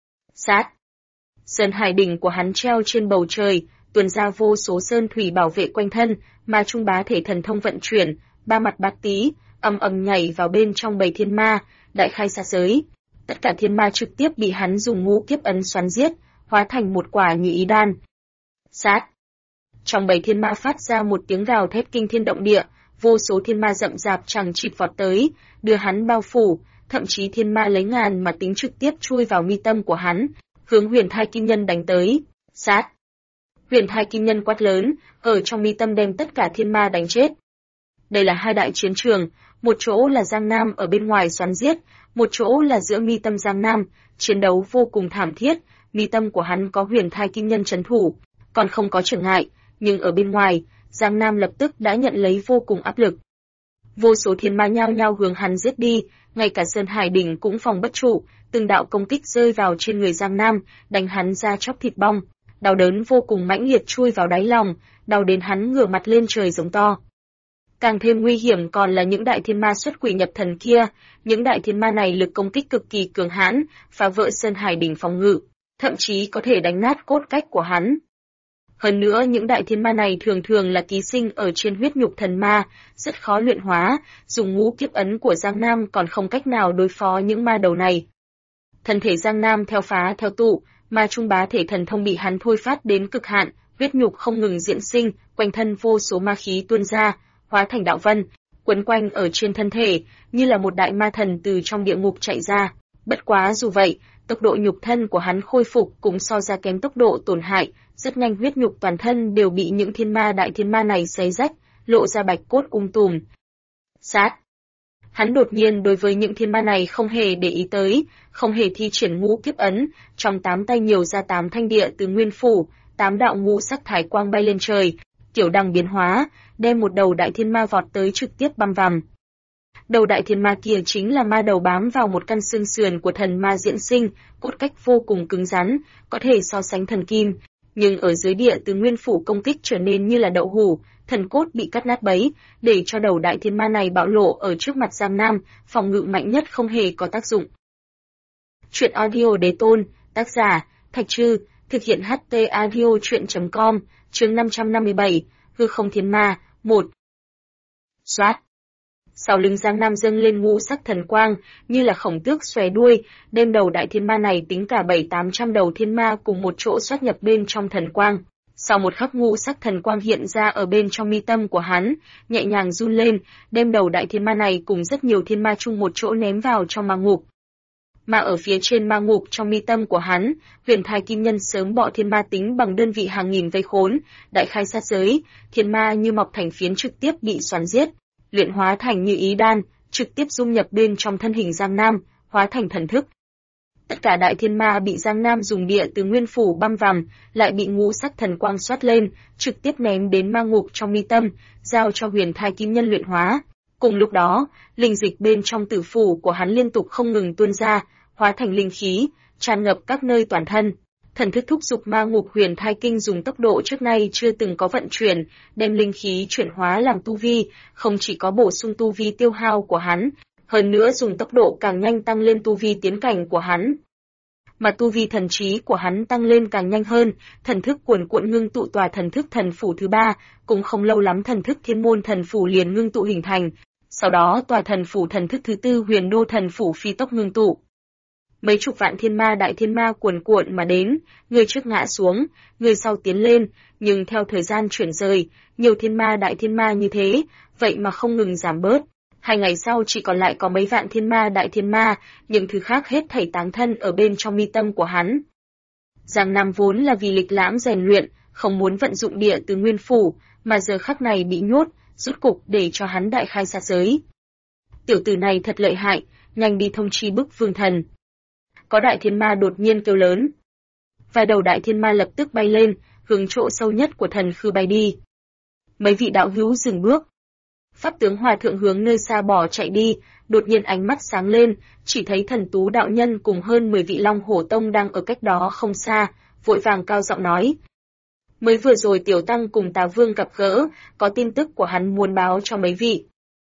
Sát! Sơn Hải Đỉnh của hắn treo trên bầu trời, tuôn ra vô số sơn thủy bảo vệ quanh thân, mà trung bá thể thần thông vận chuyển, ba mặt bát tí, ầm ầm nhảy vào bên trong bầy thiên ma, đại khai xa giới. Tất cả thiên ma trực tiếp bị hắn dùng ngũ kiếp ấn xoắn giết, hóa thành một quả như ý đan. Sát! Trong bầy thiên ma phát ra một tiếng gào thét kinh thiên động địa, vô số thiên ma rậm rạp chằng chịt vọt tới, đưa hắn bao phủ, thậm chí thiên ma lấy ngàn mà tính trực tiếp chui vào mi tâm của hắn, hướng Huyền Thai Kim Nhân đánh tới. Sát! Huyền Thai Kim Nhân quát lớn, ở trong mi tâm đem tất cả thiên ma đánh chết. Đây là hai đại chiến trường, một chỗ là Giang Nam ở bên ngoài xoắn giết, một chỗ là giữa mi tâm Giang Nam, chiến đấu vô cùng thảm thiết, mi tâm của hắn có Huyền Thai Kim Nhân trấn thủ, còn không có trở ngại, nhưng ở bên ngoài, Giang Nam lập tức đã nhận lấy vô cùng áp lực. Vô số thiên ma nhao nhao hướng hắn giết đi, ngay cả Sơn Hải Đỉnh cũng phòng bất trụ, từng đạo công kích rơi vào trên người Giang Nam, đánh hắn ra chóc thịt bong, đau đớn vô cùng mãnh liệt chui vào đáy lòng, đau đến hắn ngửa mặt lên trời giống to. Càng thêm nguy hiểm còn là những đại thiên ma xuất quỷ nhập thần kia, những đại thiên ma này lực công kích cực kỳ cường hãn, phá vỡ Sơn Hải đỉnh phòng ngự, thậm chí có thể đánh nát cốt cách của hắn. Hơn nữa những đại thiên ma này thường thường là ký sinh ở trên huyết nhục thần ma, rất khó luyện hóa, dùng ngũ kiếp ấn của Giang Nam còn không cách nào đối phó những ma đầu này. Thân thể Giang Nam theo phá theo tụ, ma trung bá thể thần thông bị hắn thôi phát đến cực hạn, huyết nhục không ngừng diễn sinh, quanh thân vô số ma khí tuôn ra, hóa thành đạo vân, quấn quanh ở trên thân thể, như là một đại ma thần từ trong địa ngục chạy ra. Bất quá dù vậy, tốc độ nhục thân của hắn khôi phục cũng so ra kém tốc độ tổn hại, rất nhanh huyết nhục toàn thân đều bị những đại thiên ma này xé rách, lộ ra bạch cốt tùm. Sát! Hắn đột nhiên đối với những thiên ma này không hề để ý tới, không hề thi triển ngũ kiếp ấn, trong 8 tay nhiều ra 8 thanh địa từ nguyên phủ, 8 đạo ngũ sắc thải quang bay lên trời, kiểu đằng biến hóa, đem một đầu đại thiên ma vọt tới trực tiếp băm vằm. Đầu đại thiên ma kia chính là ma đầu bám vào một căn xương sườn của thần ma diễn sinh, cốt cách vô cùng cứng rắn, có thể so sánh thần kim, nhưng ở dưới địa từ nguyên phủ công kích trở nên như là đậu hũ, thần cốt bị cắt nát bấy, để cho đầu đại thiên ma này bạo lộ ở trước mặt Giang Nam, phòng ngự mạnh nhất không hề có tác dụng. Truyện audio đế tôn, tác giả, Thạch Trư, thực hiện HT audio truyện.com, chương 557, hư không thiên ma, 1. Xoát! Sau lưng Giang Nam dâng lên ngũ sắc thần quang, như là khổng tước xòe đuôi, đem đầu đại thiên ma này tính cả 700-800 đầu thiên ma cùng một chỗ xoát nhập bên trong thần quang. Sau một khắc ngũ sắc thần quang hiện ra ở bên trong mi tâm của hắn, nhẹ nhàng run lên, đem đầu đại thiên ma này cùng rất nhiều thiên ma chung một chỗ ném vào trong ma ngục. Mà ở phía trên ma ngục trong mi tâm của hắn, huyền thai kim nhân sớm bọ thiên ma tính bằng đơn vị hàng nghìn vây khốn, đại khai sát giới, thiên ma như mọc thành phiến trực tiếp bị xoắn giết, luyện hóa thành như ý đan, trực tiếp dung nhập bên trong thân hình Giang Nam, hóa thành thần thức. Tất cả đại thiên ma bị Giang Nam dùng địa từ nguyên phủ băm vằm, lại bị ngũ sắc thần quang xoát lên, trực tiếp ném đến ma ngục trong mi tâm, giao cho huyền thai kim nhân luyện hóa. Cùng lúc đó, linh dịch bên trong tử phủ của hắn liên tục không ngừng tuôn ra, hóa thành linh khí, tràn ngập các nơi toàn thân. Thần thức thúc giục ma ngục huyền thai kinh dùng tốc độ trước nay chưa từng có vận chuyển, đem linh khí chuyển hóa làm tu vi, không chỉ có bổ sung tu vi tiêu hao của hắn, hơn nữa dùng tốc độ càng nhanh tăng lên tu vi tiến cảnh của hắn. Mà tu vi thần trí của hắn tăng lên càng nhanh hơn, thần thức cuồn cuộn ngưng tụ tòa thần thức thần phủ thứ 3, cũng không lâu lắm thần thức thiên môn thần phủ liền ngưng tụ hình thành. Sau đó tòa thần phủ thần thức thứ 4 huyền đô thần phủ phi tốc ngưng tụ. Mấy chục vạn thiên ma đại thiên ma cuồn cuộn mà đến, người trước ngã xuống, người sau tiến lên, nhưng theo thời gian chuyển rời, nhiều thiên ma đại thiên ma như thế, vậy mà không ngừng giảm bớt. 2 ngày sau chỉ còn lại có mấy vạn thiên ma đại thiên ma, những thứ khác hết thảy táng thân ở bên trong mi tâm của hắn. Giang Nam vốn là vì lịch lãm rèn luyện, không muốn vận dụng địa từ nguyên phủ, mà giờ khắc này bị nhốt, rút cục để cho hắn đại khai sát giới. Tiểu tử này thật lợi hại, nhanh đi thông chi bức vương thần. Có đại thiên ma đột nhiên kêu lớn. Vài đầu đại thiên ma lập tức bay lên, hướng chỗ sâu nhất của thần khư bay đi. Mấy vị đạo hữu dừng bước. Pháp tướng hòa thượng hướng nơi xa bỏ chạy đi, đột nhiên ánh mắt sáng lên, chỉ thấy thần tú đạo nhân cùng hơn 10 vị Long Hổ Tông đang ở cách đó không xa, vội vàng cao giọng nói. Mới vừa rồi tiểu tăng cùng Tà Vương gặp gỡ, có tin tức của hắn muốn báo cho mấy vị.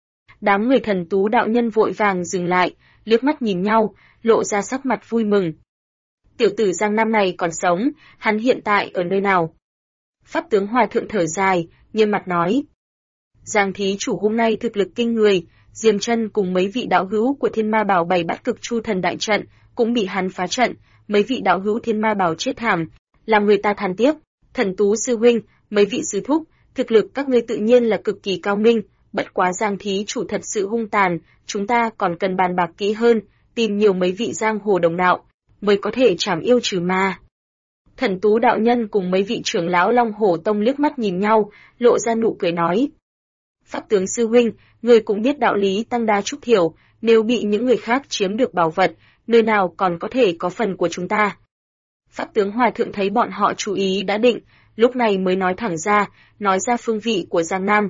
Đám người thần tú đạo nhân vội vàng dừng lại, liếc mắt nhìn nhau, lộ ra sắc mặt vui mừng. Tiểu tử Giang Nam này còn sống, hắn hiện tại ở nơi nào? Pháp tướng hòa thượng thở dài, nghiêm mặt nói. Giang thí chủ hôm nay thực lực kinh người, Diêm Chân cùng mấy vị đạo hữu của Thiên Ma Bảo bày bắt cực chu thần đại trận, cũng bị hắn phá trận, mấy vị đạo hữu Thiên Ma Bảo chết thảm, làm người ta than tiếc. Thần tú sư huynh, mấy vị sư thúc, thực lực các ngươi tự nhiên là cực kỳ cao minh, bất quá Giang thí chủ thật sự hung tàn, chúng ta còn cần bàn bạc kỹ hơn, tìm nhiều mấy vị giang hồ đồng đạo, mới có thể trảm yêu trừ ma. Thần tú đạo nhân cùng mấy vị trưởng lão Long Hổ Tông liếc mắt nhìn nhau, lộ ra nụ cười nói. Pháp tướng sư huynh, người cũng biết đạo lý tăng đa trúc thiểu, nếu bị những người khác chiếm được bảo vật, nơi nào còn có thể có phần của chúng ta. Pháp tướng hòa thượng thấy bọn họ chú ý đã định, lúc này mới nói thẳng ra, nói ra phương vị của Giang Nam.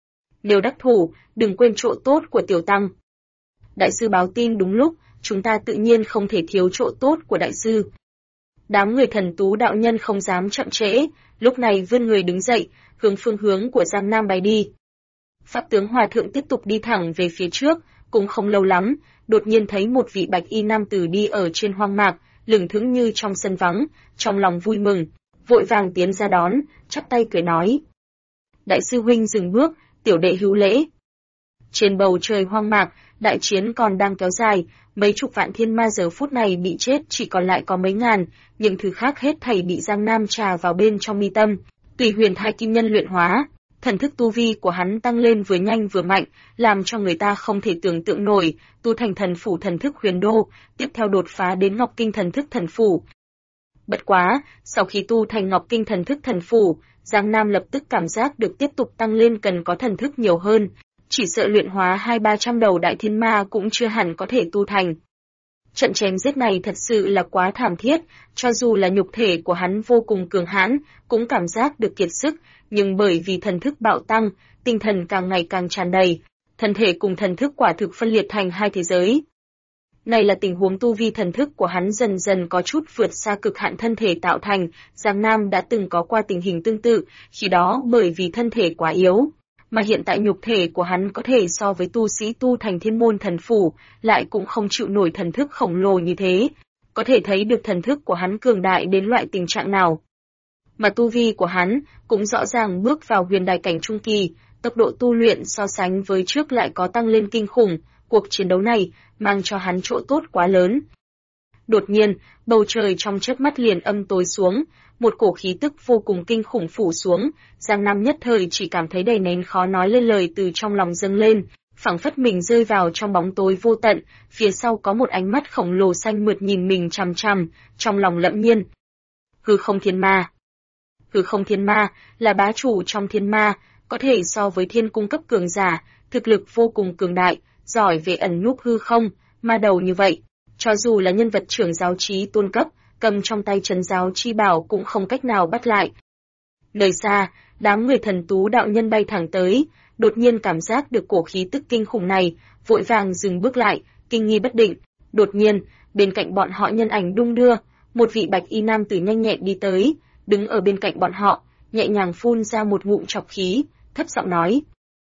Nếu đắc thủ, đừng quên chỗ tốt của tiểu tăng. Đại sư báo tin đúng lúc, chúng ta tự nhiên không thể thiếu chỗ tốt của đại sư. Đám người thần tú đạo nhân không dám chậm trễ, lúc này vươn người đứng dậy, hướng phương hướng của Giang Nam bay đi. Pháp tướng hòa thượng tiếp tục đi thẳng về phía trước, cũng không lâu lắm, đột nhiên thấy một vị bạch y nam tử đi ở trên hoang mạc, lững thững như trong sân vắng, trong lòng vui mừng, vội vàng tiến ra đón, chắp tay cười nói: Đại sư huynh dừng bước, tiểu đệ hữu lễ. Trên bầu trời hoang mạc, đại chiến còn đang kéo dài, mấy chục vạn thiên ma giờ phút này bị chết chỉ còn lại có mấy ngàn, những thứ khác hết thảy bị Giang Nam trà vào bên trong mi tâm. Tùy huyền thai kim nhân luyện hóa, thần thức tu vi của hắn tăng lên vừa nhanh vừa mạnh, làm cho người ta không thể tưởng tượng nổi, tu thành thần phủ thần thức huyền đô, tiếp theo đột phá đến Ngọc Kinh thần thức thần phủ. Bất quá, sau khi tu thành Ngọc Kinh thần thức thần phủ, Giang Nam lập tức cảm giác được tiếp tục tăng lên cần có thần thức nhiều hơn, chỉ sợ luyện hóa 200-300 đầu đại thiên ma cũng chưa hẳn có thể tu thành. Trận chém giết này thật sự là quá thảm thiết, cho dù là nhục thể của hắn vô cùng cường hãn, cũng cảm giác được kiệt sức, nhưng bởi vì thần thức bạo tăng, tinh thần càng ngày càng tràn đầy, thân thể cùng thần thức quả thực phân liệt thành hai thế giới. Này là tình huống tu vi thần thức của hắn dần dần có chút vượt xa cực hạn thân thể tạo thành, Giang Nam đã từng có qua tình hình tương tự, khi đó bởi vì thân thể quá yếu, mà hiện tại nhục thể của hắn có thể so với tu sĩ tu thành thiên môn thần phủ, lại cũng không chịu nổi thần thức khổng lồ như thế, có thể thấy được thần thức của hắn cường đại đến loại tình trạng nào. Mà tu vi của hắn cũng rõ ràng bước vào huyền đài cảnh trung kỳ, tốc độ tu luyện so sánh với trước lại có tăng lên kinh khủng, cuộc chiến đấu này mang cho hắn chỗ tốt quá lớn. Đột nhiên, bầu trời trong chớp mắt liền âm tối xuống, một cổ khí tức vô cùng kinh khủng phủ xuống, Giang Nam nhất thời chỉ cảm thấy đầy nén khó nói lên lời từ trong lòng dâng lên, phảng phất mình rơi vào trong bóng tối vô tận, phía sau có một ánh mắt khổng lồ xanh mượt nhìn mình chằm chằm, trong lòng lẫm nhiên. Hư không thiên ma. Hư không thiên ma là bá chủ trong thiên ma, có thể so với thiên cung cấp cường giả, thực lực vô cùng cường đại, giỏi về ẩn núp hư không, ma đầu như vậy, cho dù là nhân vật trưởng giáo chí tôn cấp, cầm trong tay trấn giáo chi bảo cũng không cách nào bắt lại. Nơi xa, đám người thần tú đạo nhân bay thẳng tới, đột nhiên cảm giác được cổ khí tức kinh khủng này, vội vàng dừng bước lại, kinh nghi bất định. Đột nhiên, bên cạnh bọn họ nhân ảnh đung đưa, một vị bạch y nam tử nhanh nhẹn đi tới, đứng ở bên cạnh bọn họ, nhẹ nhàng phun ra một ngụm trọc khí, thấp giọng nói: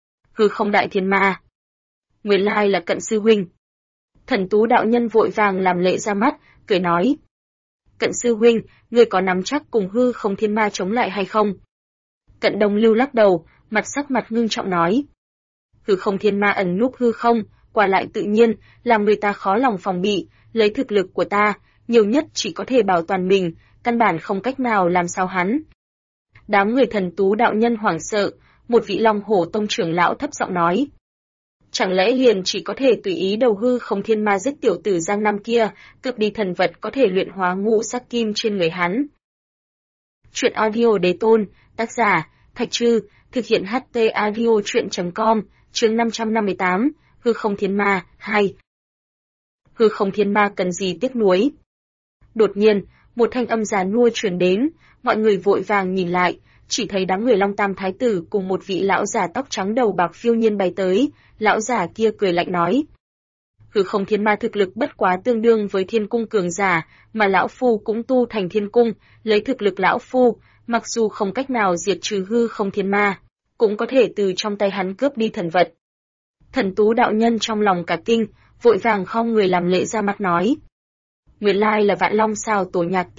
Hư không đại thiên ma. Nguyên lai là Cận sư huynh. Thần tú đạo nhân vội vàng làm lễ ra mắt, cười nói: Cận sư huynh, ngươi có nắm chắc cùng hư không thiên ma chống lại hay không? Cận Đông Lưu lắc đầu, sắc mặt ngưng trọng nói: Hư không thiên ma ẩn núp hư không, quả lại tự nhiên, làm người ta khó lòng phòng bị, lấy thực lực của ta, nhiều nhất chỉ có thể bảo toàn mình, căn bản không cách nào làm sao hắn. Đám người thần tú đạo nhân hoảng sợ, một vị Long Hổ tông trưởng lão thấp giọng nói: Chẳng lẽ liền chỉ có thể tùy ý đầu hư không thiên ma giết tiểu tử Giang Nam kia, cướp đi thần vật có thể luyện hóa ngũ sắc kim trên người hắn? Truyện audio đế tôn, tác giả, Thạch Trư, thực hiện HT audio truyện.com, chương 558, hư không thiên ma, 2. Hư không thiên ma cần gì tiếc nuối? Đột nhiên, một thanh âm già nua truyền đến, mọi người vội vàng nhìn lại, chỉ thấy đám người Long Tam Thái Tử cùng một vị lão già tóc trắng đầu bạc phiêu nhiên bay tới, lão già kia cười lạnh nói: Hư không thiên ma thực lực bất quá tương đương với thiên cung cường giả, mà lão phu cũng tu thành thiên cung, lấy thực lực lão phu, mặc dù không cách nào diệt trừ hư không thiên ma, cũng có thể từ trong tay hắn cướp đi thần vật. Thần tú đạo nhân trong lòng cả kinh, vội vàng khom người làm lễ ra mắt nói: Nguyên lai là Vạn Long sao Tổ Nhạc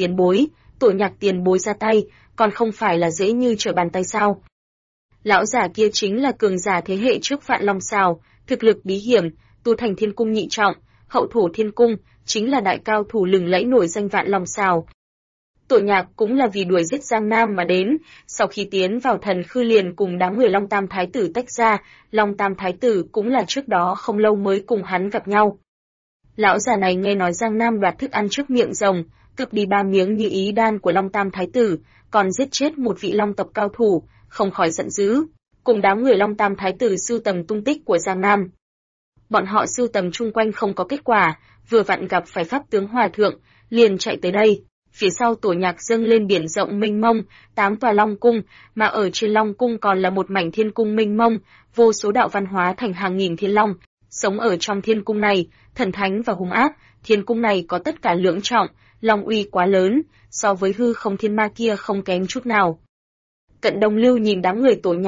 tiền bối ra tay, còn không phải là dễ như trở bàn tay sao? Lão giả kia chính là cường giả thế hệ trước Vạn Long sao, thực lực bí hiểm, tu thành thiên cung nhị trọng, hậu thổ thiên cung, chính là đại cao thủ lừng lẫy nổi danh Vạn Long sao. Tổ Nhạc cũng là vì đuổi giết Giang Nam mà đến, sau khi tiến vào thần khư liền cùng đám người Long Tam Thái Tử tách ra, Long Tam Thái Tử cũng là trước đó không lâu mới cùng hắn gặp nhau. Lão già này nghe nói Giang Nam đoạt thức ăn trước miệng rồng, cướp đi 3 miếng như ý đan của Long Tam Thái Tử, còn giết chết một vị Long tộc cao thủ, không khỏi giận dữ, cùng đám người Long Tam Thái Tử sưu tầm tung tích của Giang Nam. Bọn họ sưu tầm chung quanh không có kết quả, vừa vặn gặp phải Pháp tướng Hòa Thượng, liền chạy tới đây. Phía sau Tổ Nhạc dâng lên biển rộng mênh mông, 8 tòa Long Cung, mà ở trên Long Cung còn là một mảnh thiên cung mênh mông, vô số đạo văn hóa thành hàng nghìn thiên long. Sống ở trong thiên cung này, thần thánh và hung ác, thiên cung này có tất cả lưỡng trọng, long uy quá lớn, so với hư không thiên ma kia không kém chút nào. Cận Đông Lưu nhìn đám người Tổ Nhạc,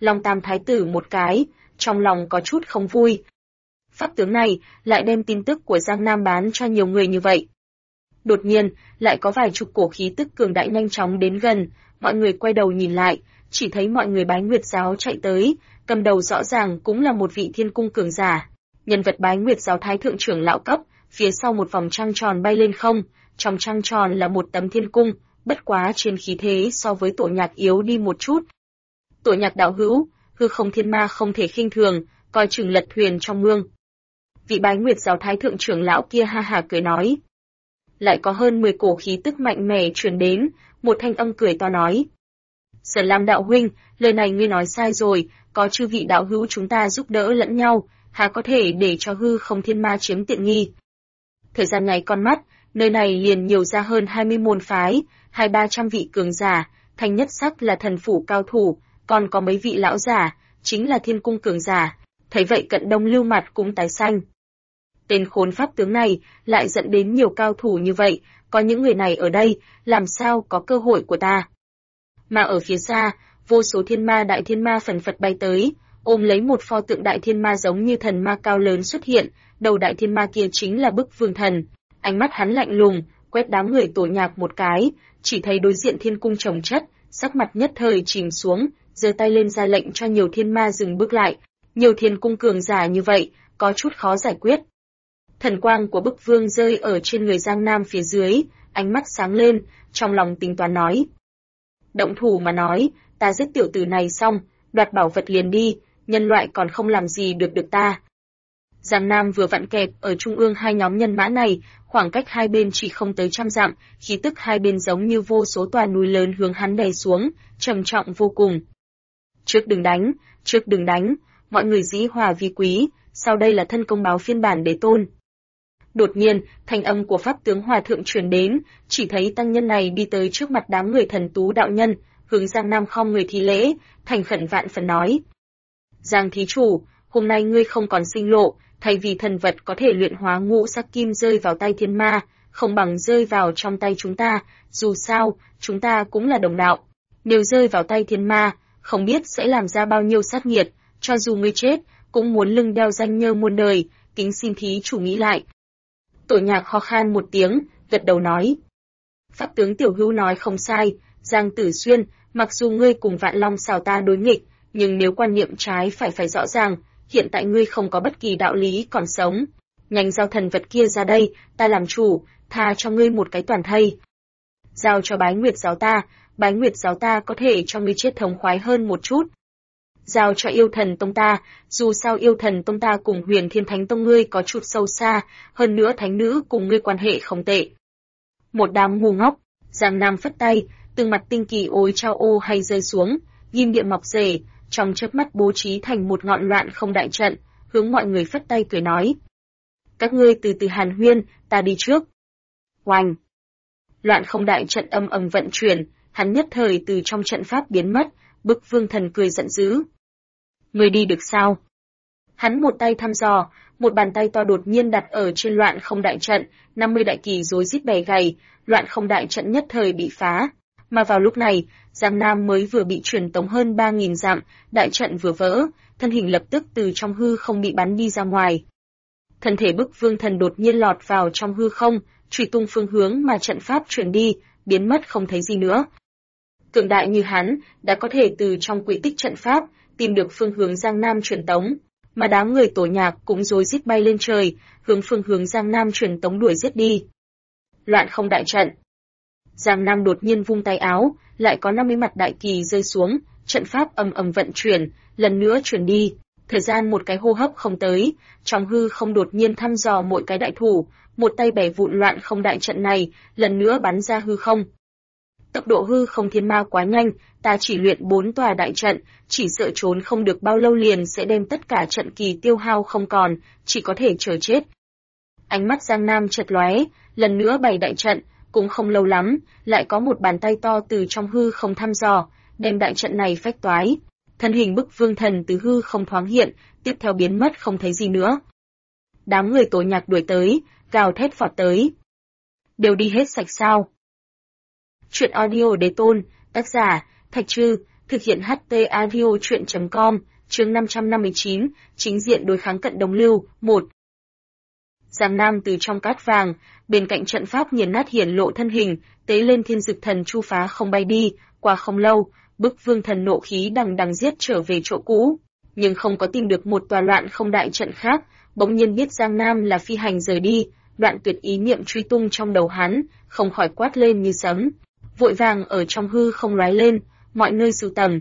Long Tam Thái tử một cái, trong lòng có chút không vui. Pháp tướng này lại đem tin tức của Giang Nam bán cho nhiều người như vậy. Đột nhiên, lại có vài chục cổ khí tức cường đại nhanh chóng đến gần, mọi người quay đầu nhìn lại, chỉ thấy mọi người Bái Nguyệt giáo chạy tới, cầm đầu rõ ràng cũng là một vị thiên cung cường giả. Nhân vật Bái Nguyệt giáo thái thượng trưởng lão cấp, phía sau một vòng trăng tròn bay lên không, trong trăng tròn là một tấm thiên cung, bất quá trên khí thế so với Tổ Nhạc yếu đi một chút. Tổ Nhạc đạo hữu, hư không thiên ma không thể khinh thường, coi chừng lật thuyền trong mương. Vị Bái Nguyệt giáo thái thượng trưởng lão kia ha hà cười nói. Lại có hơn 10 cổ khí tức mạnh mẽ truyền đến, một thanh âm cười to nói. Sở Lam đạo huynh, lời này ngươi nói sai rồi, có chư vị đạo hữu chúng ta giúp đỡ lẫn nhau, há có thể để cho hư không thiên ma chiếm tiện nghi. Thời gian ngày con mắt, nơi này liền nhiều ra hơn 20 môn phái, 200-300 vị cường giả, thanh nhất sắc là thần phủ cao thủ, còn có mấy vị lão giả, chính là thiên cung cường giả, thấy vậy Cận Đông Lưu mặt cũng tái xanh. Tên khốn pháp tướng này lại dẫn đến nhiều cao thủ như vậy, có những người này ở đây, làm sao có cơ hội của ta. Mà ở phía xa, vô số thiên ma đại thiên ma phần phật bay tới, ôm lấy một pho tượng đại thiên ma giống như thần ma cao lớn xuất hiện, đầu đại thiên ma kia chính là Bức Vương Thần. Ánh mắt hắn lạnh lùng, quét đám người Tổ Nhạc một cái, chỉ thấy đối diện thiên cung chồng chất, sắc mặt nhất thời chìm xuống, giơ tay lên ra lệnh cho nhiều thiên ma dừng bước lại. Nhiều thiên cung cường giả như vậy, có chút khó giải quyết. Thần quang của Bức Vương rơi ở trên người Giang Nam phía dưới, ánh mắt sáng lên, trong lòng tính toán nói. Động thủ mà nói, ta giết tiểu tử này xong, đoạt bảo vật liền đi, nhân loại còn không làm gì được ta. Giang Nam vừa vặn kẹp ở trung ương hai nhóm nhân mã này, khoảng cách hai bên chỉ không tới 100 dặm, khí tức hai bên giống như vô số tòa núi lớn hướng hắn đè xuống, trầm trọng vô cùng. Trước đừng đánh, mọi người dĩ hòa vi quý, sau đây là thân công báo phiên bản đế tôn. Đột nhiên, thanh âm của pháp tướng hòa thượng truyền đến, chỉ thấy tăng nhân này đi tới trước mặt đám người thần tú đạo nhân, hướng Giang Nam khom người thi lễ, thành khẩn vạn phần nói. Giang thí chủ, hôm nay ngươi không còn sinh lộ, thay vì thần vật có thể luyện hóa ngũ sắc kim rơi vào tay thiên ma, không bằng rơi vào trong tay chúng ta, dù sao, chúng ta cũng là đồng đạo. Nếu rơi vào tay thiên ma, không biết sẽ làm ra bao nhiêu sát nghiệt, cho dù ngươi chết, cũng muốn lưng đeo danh nhơ muôn đời, kính xin thí chủ nghĩ lại. Tổ Nhạc ho khan một tiếng, gật đầu nói. Pháp tướng tiểu hữu nói không sai, Giang Tử Xuyên, mặc dù ngươi cùng Vạn Long xào ta đối nghịch, nhưng nếu quan niệm trái phải rõ ràng, hiện tại ngươi không có bất kỳ đạo lý còn sống. Nhanh giao thần vật kia ra đây, ta làm chủ, tha cho ngươi một cái toàn thây. Giao cho Bái Nguyệt giáo ta có thể cho ngươi chết thống khoái hơn một chút. Giao cho Yêu Thần Tông ta, dù sao Yêu Thần Tông ta cùng Huyền Thiên Thánh Tông ngươi có chút sâu xa, hơn nữa thánh nữ cùng ngươi quan hệ không tệ. Một đám ngu ngốc, Giang Nam phất tay, từng mặt tinh kỳ ối trao ô hay rơi xuống, ghim địa mọc rể, trong chớp mắt bố trí thành một ngọn loạn không đại trận, hướng mọi người phất tay cười nói. Các ngươi từ từ hàn huyên, ta đi trước. Oanh! Loạn không đại trận âm ầm vận chuyển, hắn nhất thời từ trong trận pháp biến mất, Bức Vương Thần cười giận dữ. Ngươi đi được sao? Hắn một tay thăm dò, một bàn tay to đột nhiên đặt ở trên loạn không đại trận, 50 đại kỳ rối rít bè gầy, loạn không đại trận nhất thời bị phá. Mà vào lúc này, Giang Nam mới vừa bị truyền tống hơn 3.000 dặm, đại trận vừa vỡ, thân hình lập tức từ trong hư không bị bắn đi ra ngoài. Thân thể Bức Vương Thần đột nhiên lọt vào trong hư không, truy tung phương hướng mà trận pháp chuyển đi, biến mất không thấy gì nữa. Cường đại như hắn, đã có thể từ trong quỹ tích trận pháp, tìm được phương hướng Giang Nam truyền tống, mà đám người Tổ Nhạc cũng rối rít bay lên trời, hướng phương hướng Giang Nam truyền tống đuổi giết đi. Loạn không đại trận. Giang Nam đột nhiên vung tay áo, lại có 50 mặt đại kỳ rơi xuống, trận pháp ầm ầm vận chuyển, lần nữa chuyển đi. Thời gian một cái hô hấp không tới, trong hư không đột nhiên thăm dò mỗi cái đại thủ, một tay bẻ vụn loạn không đại trận này, lần nữa bắn ra hư không. Tốc độ hư không thiên ma quá nhanh, ta chỉ luyện 4 tòa đại trận, chỉ sợ trốn không được bao lâu liền sẽ đem tất cả trận kỳ tiêu hao không còn, chỉ có thể chờ chết. Ánh mắt Giang Nam chợt lóe, lần nữa bày đại trận, cũng không lâu lắm, lại có một bàn tay to từ trong hư không thăm dò, đem đại trận này phách toái. Thân hình Bức Vương Thần từ hư không thoáng hiện, tiếp theo biến mất không thấy gì nữa. Đám người Tổ Nhạc đuổi tới, gào thét vọt tới. Đều đi hết sạch sao? Chuyện audio đế tôn, tác giả, Thạch Trư, thực hiện HT Audio truyện.com, chương 559, chính diện đối kháng Cận Đông Lưu, 1. Giang Nam từ trong cát vàng, bên cạnh trận pháp nghiền nát hiển lộ thân hình, tế lên thiên dực thần chu phá không bay đi, qua không lâu, bức vương thần nộ khí đằng đằng giết trở về chỗ cũ, nhưng không có tìm được một tòa loạn không đại trận khác, bỗng nhiên biết Giang Nam là phi hành rời đi, đoạn tuyệt ý niệm truy tung trong đầu hắn, không khỏi quát lên như sấm, vội vàng ở trong hư không lóe lên, mọi nơi sưu tầm.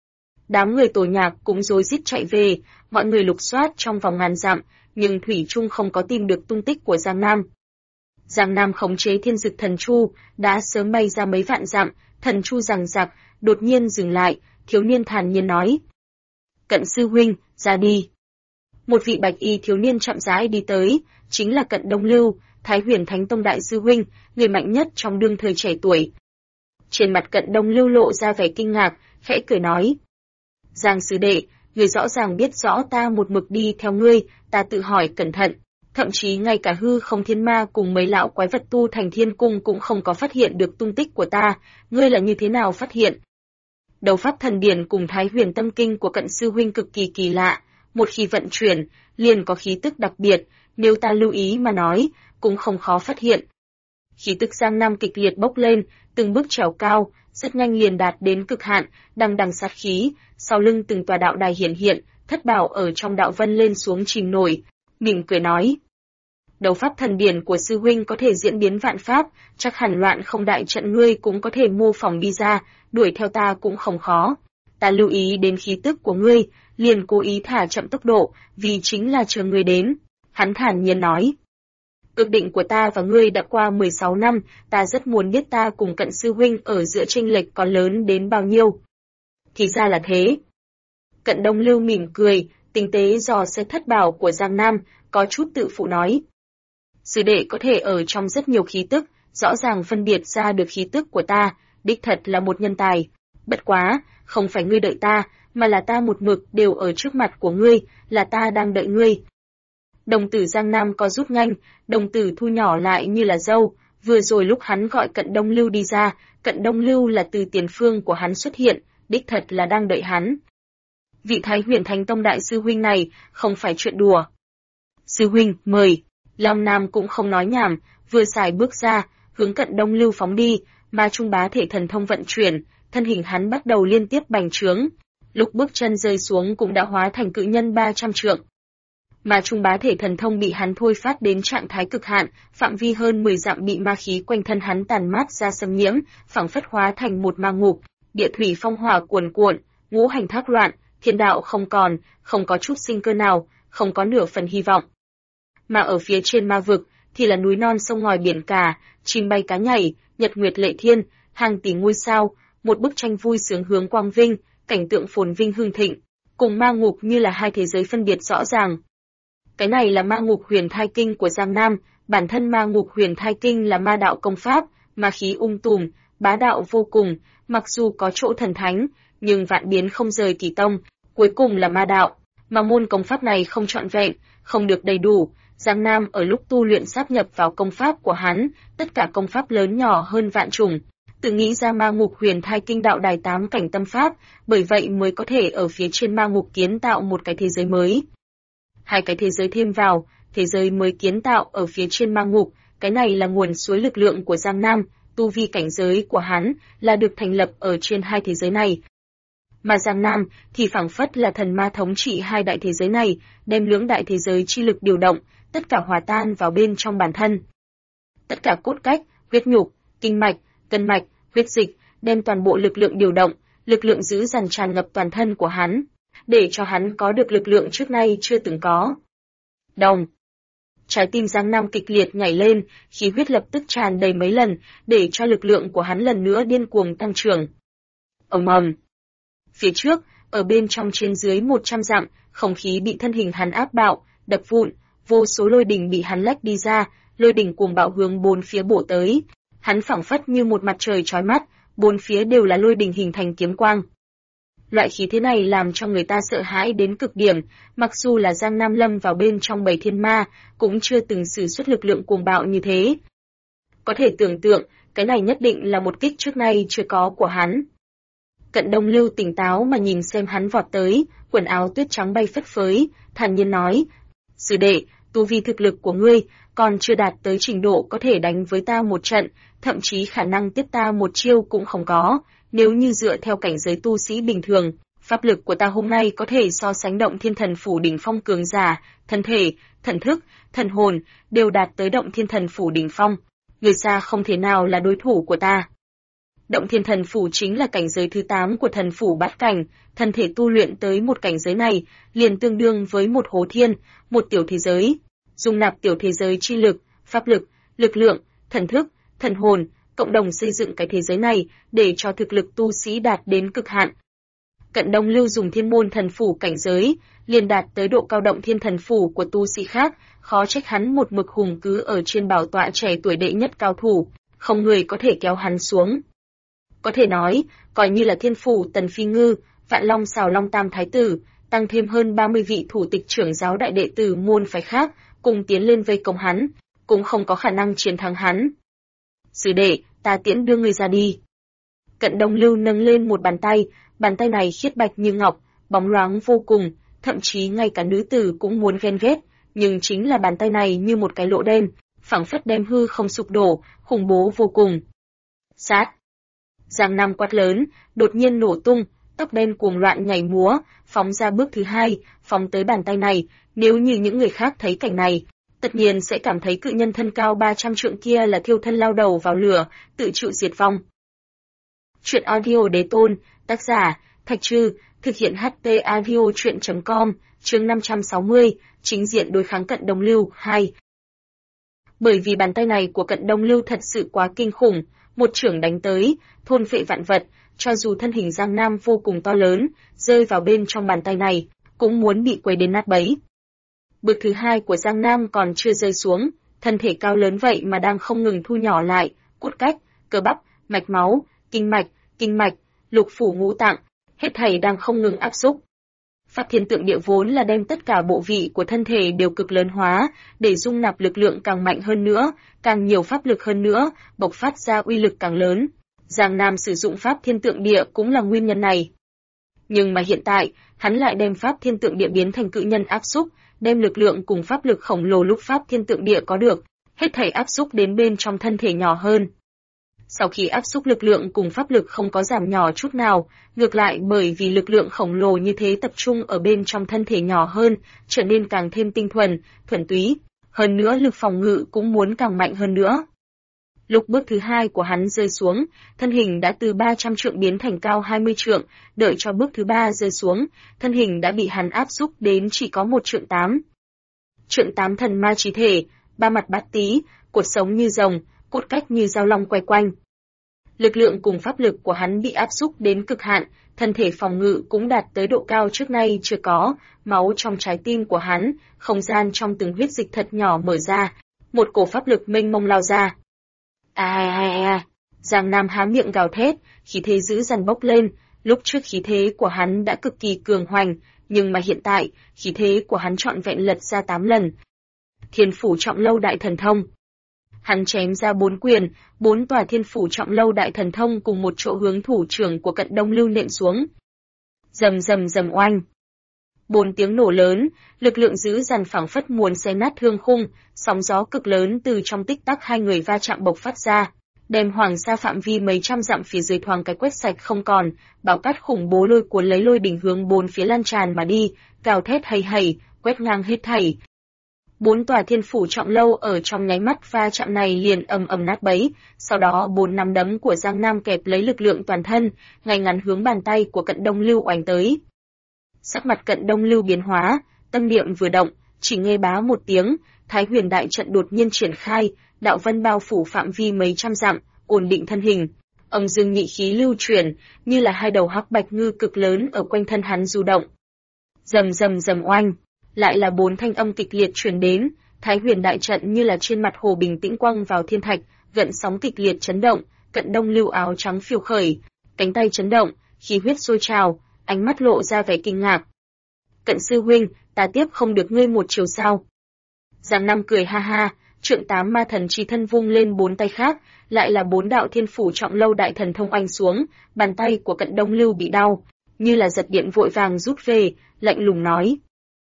Đám người tổ nhạc cũng rối rít chạy về, mọi người lục soát trong vòng ngàn dặm, nhưng thủy chung không có tìm được tung tích của Giang Nam. Giang Nam khống chế thiên dực thần chu, đã sớm bay ra mấy vạn dặm, thần chu giằng giặc, đột nhiên dừng lại, thiếu niên thản nhiên nói: Cận sư huynh, ra đi. Một vị bạch y thiếu niên chậm rãi đi tới, chính là Cận Đông Lưu, Thái Huyền Thánh Tông đại sư huynh, người mạnh nhất trong đương thời trẻ tuổi. Trên mặt Cận Đông Lưu lộ ra vẻ kinh ngạc, khẽ cười nói: Giang sư đệ, người rõ ràng biết rõ ta một mực đi theo ngươi, ta tự hỏi cẩn thận, thậm chí ngay cả hư không thiên ma cùng mấy lão quái vật tu thành thiên cung cũng không có phát hiện được tung tích của ta, ngươi là như thế nào phát hiện? Đấu pháp thần điển cùng Thái Huyền tâm kinh của Cận sư huynh cực kỳ kỳ lạ, một khi vận chuyển, liền có khí tức đặc biệt, nếu ta lưu ý mà nói, cũng không khó phát hiện. Khí tức Giang Nam kịch liệt bốc lên, từng bước trèo cao, rất nhanh liền đạt đến cực hạn, đằng đằng sát khí, sau lưng từng tòa đạo đài hiển hiện, thất bảo ở trong đạo vân lên xuống chìm nổi, mỉm cười nói: Đấu pháp thần điển của sư huynh có thể diễn biến vạn pháp, chắc hẳn loạn không đại trận ngươi cũng có thể mô phỏng đi ra, đuổi theo ta cũng không khó. Ta lưu ý đến khí tức của ngươi, liền cố ý thả chậm tốc độ, vì chính là chờ ngươi đến. Hắn thản nhiên nói: Ước định của ta và ngươi đã qua 16 năm, ta rất muốn biết ta cùng Cận sư huynh ở giữa chênh lệch có lớn đến bao nhiêu. Thì ra là thế. Cận Đông Lưu mỉm cười, tinh tế dò xét thất bảo của Giang Nam, có chút tự phụ nói: Sư đệ có thể ở trong rất nhiều khí tức, rõ ràng phân biệt ra được khí tức của ta, đích thật là một nhân tài. Bất quá, không phải ngươi đợi ta, mà là ta một mực đều ở trước mặt của ngươi, là ta đang đợi ngươi. Đồng tử Giang Nam có rút nhanh, đồng tử thu nhỏ lại như là dâu, vừa rồi lúc hắn gọi Cận Đông Lưu đi ra, Cận Đông Lưu là từ tiền phương của hắn xuất hiện, đích thật là đang đợi hắn. Vị Thái Huyền Thánh Tông đại sư huynh này, không phải chuyện đùa. Sư huynh, mời. Long Nam cũng không nói nhảm, vừa xài bước ra, hướng Cận Đông Lưu phóng đi, mà trung bá thể thần thông vận chuyển, thân hình hắn bắt đầu liên tiếp bành trướng. Lúc bước chân rơi xuống cũng đã hóa thành cự nhân 300 trượng. Mà trung bá thể thần thông bị hắn thôi phát đến trạng thái cực hạn, phạm vi hơn 10 dặm bị ma khí quanh thân hắn tàn mát ra xâm nhiễm, phảng phất hóa thành một ma ngục, địa thủy phong hỏa cuồn cuộn, ngũ hành thác loạn, thiên đạo không còn, không có chút sinh cơ nào, không có nửa phần hy vọng. Mà ở phía trên ma vực thì là núi non sông ngòi biển cả, chim bay cá nhảy, nhật nguyệt lệ thiên, hàng tỷ ngôi sao, một bức tranh vui sướng hướng quang vinh, cảnh tượng phồn vinh hưng thịnh, cùng ma ngục như là hai thế giới phân biệt rõ ràng. Cái này là ma ngục huyền thai kinh của Giang Nam, bản thân ma ngục huyền thai kinh là ma đạo công pháp, ma khí tùm, bá đạo vô cùng, mặc dù có chỗ thần thánh, nhưng vạn biến không rời kỳ tông, cuối cùng là ma đạo, mà môn công pháp này không trọn vẹn, không được đầy đủ. Giang Nam ở lúc tu luyện sáp nhập vào công pháp của hắn, tất cả công pháp lớn nhỏ hơn vạn chủng, tự nghĩ ra ma ngục huyền thai kinh đạo đài 8 cảnh tâm pháp, bởi vậy mới có thể ở phía trên ma ngục kiến tạo một cái thế giới mới. Hai cái thế giới thêm vào, thế giới mới kiến tạo ở phía trên ma ngục, cái này là nguồn suối lực lượng của Giang Nam, tu vi cảnh giới của hắn là được thành lập ở trên hai thế giới này. Mà Giang Nam thì phảng phất là thần ma thống trị hai đại thế giới này, đem lưỡng đại thế giới chi lực điều động, tất cả hòa tan vào bên trong bản thân. Tất cả cốt cách, huyết nhục, kinh mạch, gân mạch, huyết dịch, đem toàn bộ lực lượng điều động, lực lượng dữ dằn tràn ngập toàn thân của hắn, để cho hắn có được lực lượng trước nay chưa từng có. Đồng. Trái tim Giang Nam kịch liệt nhảy lên, khí huyết lập tức tràn đầy mấy lần, để cho lực lượng của hắn lần nữa điên cuồng tăng trưởng. Ầm ầm. Phía trước, ở bên trong trên dưới 100 dặm, không khí bị thân hình hắn áp bạo, đập vụn, vô số lôi đỉnh bị hắn lách đi ra, lôi đỉnh cuồng bạo hướng bốn phía bổ tới. Hắn phảng phất như một mặt trời chói mắt, bốn phía đều là lôi đỉnh hình thành kiếm quang. Loại khí thế này làm cho người ta sợ hãi đến cực điểm, mặc dù là Giang Nam lâm vào bên trong bầy thiên ma, cũng chưa từng sử xuất lực lượng cuồng bạo như thế. Có thể tưởng tượng, cái này nhất định là một kích trước nay chưa có của hắn. Cận Đông Lưu tỉnh táo mà nhìn xem hắn vọt tới, quần áo tuyết trắng bay phất phới, thản nhiên nói: "Sư đệ, tu vi thực lực của ngươi còn chưa đạt tới trình độ có thể đánh với ta một trận, thậm chí khả năng tiếp ta một chiêu cũng không có. Nếu như dựa theo cảnh giới tu sĩ bình thường, pháp lực của ta hôm nay có thể so sánh Động Thiên Thần Phủ đỉnh phong cường giả, thân thể, thần thức, thần hồn đều đạt tới Động Thiên Thần Phủ đỉnh phong. Người xa không thể nào là đối thủ của ta." Động Thiên Thần Phủ chính là cảnh giới thứ 8 của thần phủ bát cảnh, thân thể tu luyện tới một cảnh giới này, liền tương đương với một hố thiên, một tiểu thế giới, dung nạp tiểu thế giới chi lực, pháp lực, lực lượng, thần thức, thần hồn, cộng đồng xây dựng cái thế giới này để cho thực lực tu sĩ đạt đến cực hạn. Cận Đông Lưu dùng Thiên Môn Thần Phủ cảnh giới, liền đạt tới độ cao Động Thiên Thần Phủ của tu sĩ khác, khó trách hắn một mực hùng cứ ở trên bảo tọa trẻ tuổi đệ nhất cao thủ, không người có thể kéo hắn xuống. Có thể nói, coi như là Thiên Phủ Tần Phi Ngư, Vạn Long Xào Long Tam Thái Tử, tăng thêm hơn 30 vị thủ tịch trưởng giáo đại đệ tử môn phái khác, cùng tiến lên vây công hắn, cũng không có khả năng chiến thắng hắn. "Sư đệ, ta tiễn đưa ngươi ra đi." Cận Đông Lưu nâng lên một bàn tay này khiết bạch như ngọc, bóng loáng vô cùng, thậm chí ngay cả nữ tử cũng muốn ghen ghét, nhưng chính là bàn tay này như một cái lỗ đen, phảng phất đem hư không sụp đổ, khủng bố vô cùng. Sát! Giang Nam quát lớn, đột nhiên nổ tung, tóc đen cuồng loạn nhảy múa, phóng ra bước thứ 2, phóng tới bàn tay này. Nếu như những người khác thấy cảnh này, tất nhiên sẽ cảm thấy cự nhân thân cao 300 trượng kia là thiêu thân lao đầu vào lửa, tự chịu diệt vong. Truyện audio Đế Tôn, tác giả Thạch Trư, thực hiện HT audio truyện.com, chương 560, chính diện đối kháng Cận Đông Lưu 2. Bởi vì bàn tay này của Cận Đông Lưu thật sự quá kinh khủng, một chưởng đánh tới, thôn phệ vạn vật, cho dù thân hình Giang Nam vô cùng to lớn, rơi vào bên trong bàn tay này, cũng muốn bị quấy đến nát bấy. Bước thứ 2 của Giang Nam còn chưa rơi xuống, thân thể cao lớn vậy mà đang không ngừng thu nhỏ lại, cốt cách, cơ bắp, mạch máu, kinh mạch, lục phủ ngũ tạng, hết thảy đang không ngừng áp xúc. Pháp Thiên Tượng Địa vốn là đem tất cả bộ vị của thân thể đều cực lớn hóa, để dung nạp lực lượng càng mạnh hơn nữa, càng nhiều pháp lực hơn nữa, bộc phát ra uy lực càng lớn. Giang Nam sử dụng Pháp Thiên Tượng Địa cũng là nguyên nhân này. Nhưng mà hiện tại, hắn lại đem Pháp Thiên Tượng Địa biến thành cự nhân áp xúc, đem lực lượng cùng pháp lực khổng lồ lúc Pháp Thiên Tượng Địa có được, hết thảy áp xúc đến bên trong thân thể nhỏ hơn. Sau khi áp xúc lực lượng cùng pháp lực không có giảm nhỏ chút nào, ngược lại bởi vì lực lượng khổng lồ như thế tập trung ở bên trong thân thể nhỏ hơn, trở nên càng thêm tinh thuần, thuần túy, hơn nữa lực phòng ngự cũng muốn càng mạnh hơn nữa. Lúc bước thứ 2 của hắn rơi xuống, thân hình đã từ 300 trượng biến thành cao 20 trượng, đợi cho bước thứ 3 rơi xuống, thân hình đã bị hắn áp xúc đến chỉ có 1 trượng 8. Trượng 8 thần ma chí thể, ba mặt bát tí, cột sống như rồng, cốt cách như dao long quay quanh. Lực lượng cùng pháp lực của hắn bị áp xúc đến cực hạn, thân thể phòng ngự cũng đạt tới độ cao trước nay chưa có, máu trong trái tim của hắn, không gian trong từng huyết dịch thật nhỏ mở ra, một cổ pháp lực mênh mông lao ra. Giang Nam há miệng gào thét, khí thế dữ dằn bốc lên, lúc trước khí thế của hắn đã cực kỳ cường hoành, nhưng mà hiện tại, khí thế của hắn trọn vẹn lật ra 8 lần. Thiên Phủ Trọng Lâu Đại Thần Thông. Hắn chém ra 4 quyền, 4 tòa Thiên Phủ Trọng Lâu Đại Thần Thông cùng một chỗ hướng thủ trưởng của Cận Đông Lưu nện xuống. Rầm rầm rầm oanh. 4 tiếng nổ lớn, lực lượng dữ dằn phảng phất muốn xé nát thương khung, sóng gió cực lớn từ trong tích tắc hai người va chạm bộc phát ra, đem hoàng sa phạm vi mấy trăm dặm phía dưới thoáng cái quét sạch không còn, bão cát khủng bố lôi cuốn lấy lôi đỉnh hướng 4 phía lan tràn mà đi, gào thét hầy hầy, quét ngang hết thảy. 4 tòa Thiên Phủ Trọng Lâu ở trong nháy mắt va chạm này liền ầm ầm nát bấy, sau đó 4 nắm đấm của Giang Nam kẹp lấy lực lượng toàn thân, ngay ngắn hướng bàn tay của Cận Đông Lưu oánh tới. Sắc mặt Cận Đông Lưu biến hóa, tâm niệm vừa động, chỉ nghe bá một tiếng, Thái Huyền Đại Trận đột nhiên triển khai, đạo vân bao phủ phạm vi mấy trăm dặm, ổn định thân hình. Âm dương nhị khí lưu chuyển, như là hai đầu hắc bạch ngư cực lớn ở quanh thân hắn du động. Rầm rầm rầm oanh, lại là 4 thanh âm kịch liệt truyền đến, Thái Huyền Đại Trận như là trên mặt hồ bình tĩnh quăng vào thiên thạch, gợn sóng kịch liệt chấn động, Cận Đông Lưu áo trắng phiêu khởi, cánh tay chấn động, khí huyết sôi trào, ánh mắt lộ ra vẻ kinh ngạc. Cận sư huynh, ta tiếp không được ngươi một chiều sao? Giang Nam cười ha ha, Trượng Tám Ma Thần Chi thân vung lên 4 tay khác, lại là 4 đạo thiên phủ trọng lâu đại thần thông oanh xuống, bàn tay của Cận Đông Lưu bị đau, như là giật điện vội vàng rút về, lạnh lùng nói: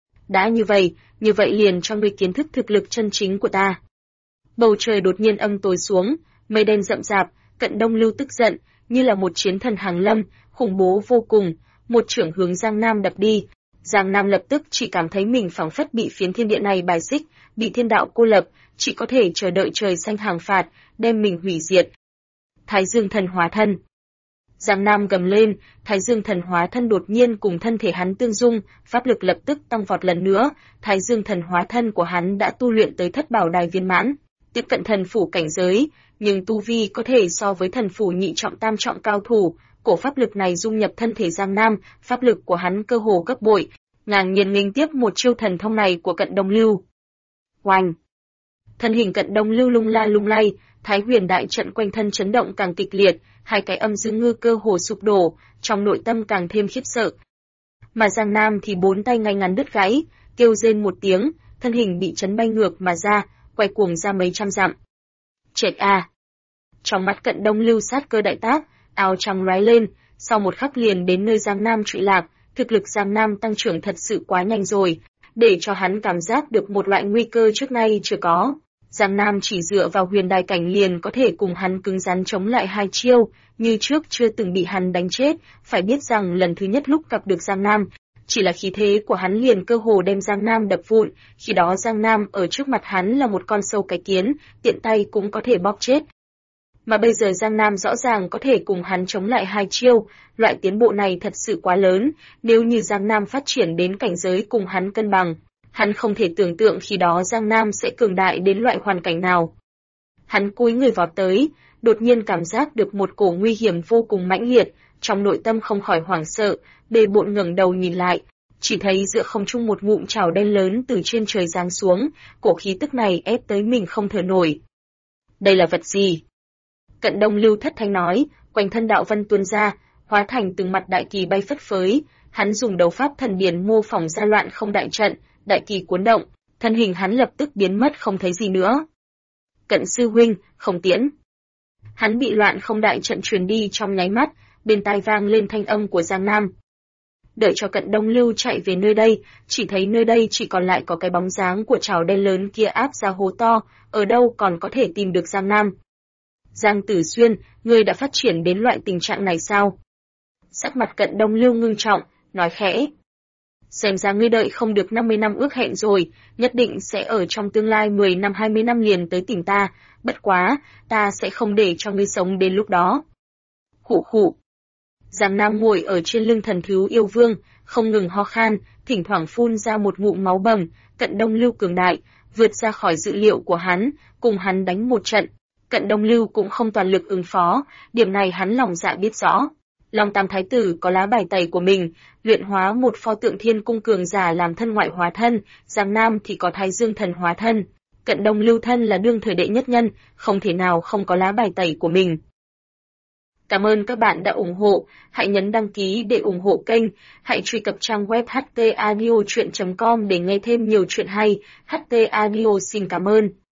đã như vậy liền cho ngươi kiến thức thực lực chân chính của ta. Bầu trời đột nhiên âm tối xuống, mây đen rậm rạp, Cận Đông Lưu tức giận, như là một chiến thần hàng lâm, khủng bố vô cùng, một chưởng hướng Giang Nam đập đi. Giang Nam lập tức chỉ cảm thấy mình phảng phất bị phiến thiên địa này bài xích, bị thiên đạo cô lập, chỉ có thể chờ đợi trời xanh hàng phạt, đem mình hủy diệt. Thái Dương Thần hóa thân. Giang Nam gầm lên, Thái Dương Thần hóa thân đột nhiên cùng thân thể hắn tương dung, pháp lực lập tức tăng vọt lần nữa, Thái Dương Thần hóa thân của hắn đã tu luyện tới Thất Bảo Đài viên mãn, tiếp cận thần phủ cảnh giới, nhưng tu vi có thể so với thần phủ nhị trọng tam trọng cao thủ, cổ pháp lực này dung nhập thân thể Giang Nam, pháp lực của hắn cơ hồ gấp bội, ngang nhiên nghênh tiếp một chiêu thần thông này của Cận Đông Lưu. Oanh! Thân hình Cận Đông Lưu lung la lung lay, Thái Huyền đại trận quanh thân chấn động càng kịch liệt, hai cái âm dương ngư cơ hồ sụp đổ, trong nội tâm càng thêm khiếp sợ. Mà Giang Nam thì 4 tay ngay ngắn đứt gãy, kêu rên một tiếng, thân hình bị chấn bay ngược mà ra, quay cuồng ra mấy trăm dặm. Chết a! Trong mắt Cận Đông Lưu sát cơ đại tác, áo trắng lóe lên, sau một khắc liền đến nơi Giang Nam trụy lạc, thực lực Giang Nam tăng trưởng thật sự quá nhanh rồi, để cho hắn cảm giác được một loại nguy cơ trước nay chưa có. Giang Nam chỉ dựa vào huyền đài cảnh liền có thể cùng hắn cứng rắn chống lại 2 chiêu, như trước chưa từng bị hắn đánh chết, phải biết rằng lần thứ nhất lúc gặp được Giang Nam, chỉ là khí thế của hắn liền cơ hồ đem Giang Nam đập vụn, khi đó Giang Nam ở trước mặt hắn là một con sâu cái kiến, tiện tay cũng có thể bóp chết. Mà bây giờ Giang Nam rõ ràng có thể cùng hắn chống lại 2 chiêu, loại tiến bộ này thật sự quá lớn, nếu như Giang Nam phát triển đến cảnh giới cùng hắn cân bằng, hắn không thể tưởng tượng khi đó Giang Nam sẽ cường đại đến loại hoàn cảnh nào. Hắn cúi người vọt tới, đột nhiên cảm giác được một cổ nguy hiểm vô cùng mãnh liệt, trong nội tâm không khỏi hoảng sợ, bề bộn ngẩng đầu nhìn lại, chỉ thấy giữa không trung một ngụm chảo đen lớn từ trên trời giáng xuống, cổ khí tức này ép tới mình không thở nổi. Đây là vật gì? Cận Đông Lưu thất thanh nói, quanh thân đạo vân tuôn ra, hóa thành từng mặt đại kỳ bay phất phới, hắn dùng đấu pháp thần điển mô phỏng ra loạn không đại trận, đại kỳ cuốn động, thân hình hắn lập tức biến mất không thấy gì nữa. Cận sư huynh, không tiễn. Hắn bị loạn không đại trận truyền đi trong nháy mắt, bên tai vang lên thanh âm của Giang Nam. Đợi cho Cận Đông Lưu chạy về nơi đây, chỉ thấy nơi đây chỉ còn lại có cái bóng dáng của chảo đen lớn kia áp ra hố to, ở đâu còn có thể tìm được Giang Nam. Giang Tử Xuyên, ngươi đã phát triển đến loại tình trạng này sao? Sắc mặt Cận Đông Lưu ngưng trọng, nói khẽ. Xem ra ngươi đợi không được 50 năm ước hẹn rồi, nhất định sẽ ở trong tương lai 10 năm 20 năm liền tới tìm ta, bất quá, ta sẽ không để cho ngươi sống đến lúc đó. Khụ khụ. Giang Nam ngồi ở trên lưng thần thú yêu vương, không ngừng ho khan, thỉnh thoảng phun ra một ngụm máu bầm, Cận Đông Lưu cường đại, vượt ra khỏi dự liệu của hắn, cùng hắn đánh một trận. Cận Đông Lưu cũng không toàn lực ứng phó, điểm này hắn lòng dạ biết rõ. Long Tam Thái Tử có lá bài tẩy của mình, luyện hóa một pho tượng thiên cung cường giả làm thân ngoại hóa thân, Giang Nam thì có Thái Dương Thần hóa thân. Cận Đông Lưu thân là đương thời đệ nhất nhân, không thể nào không có lá bài tẩy của mình. Cảm ơn các bạn đã ủng hộ, hãy nhấn đăng ký để ủng hộ kênh, hãy truy cập trang web htaudio.com để nghe thêm nhiều chuyện hay. HT Audio xin cảm ơn.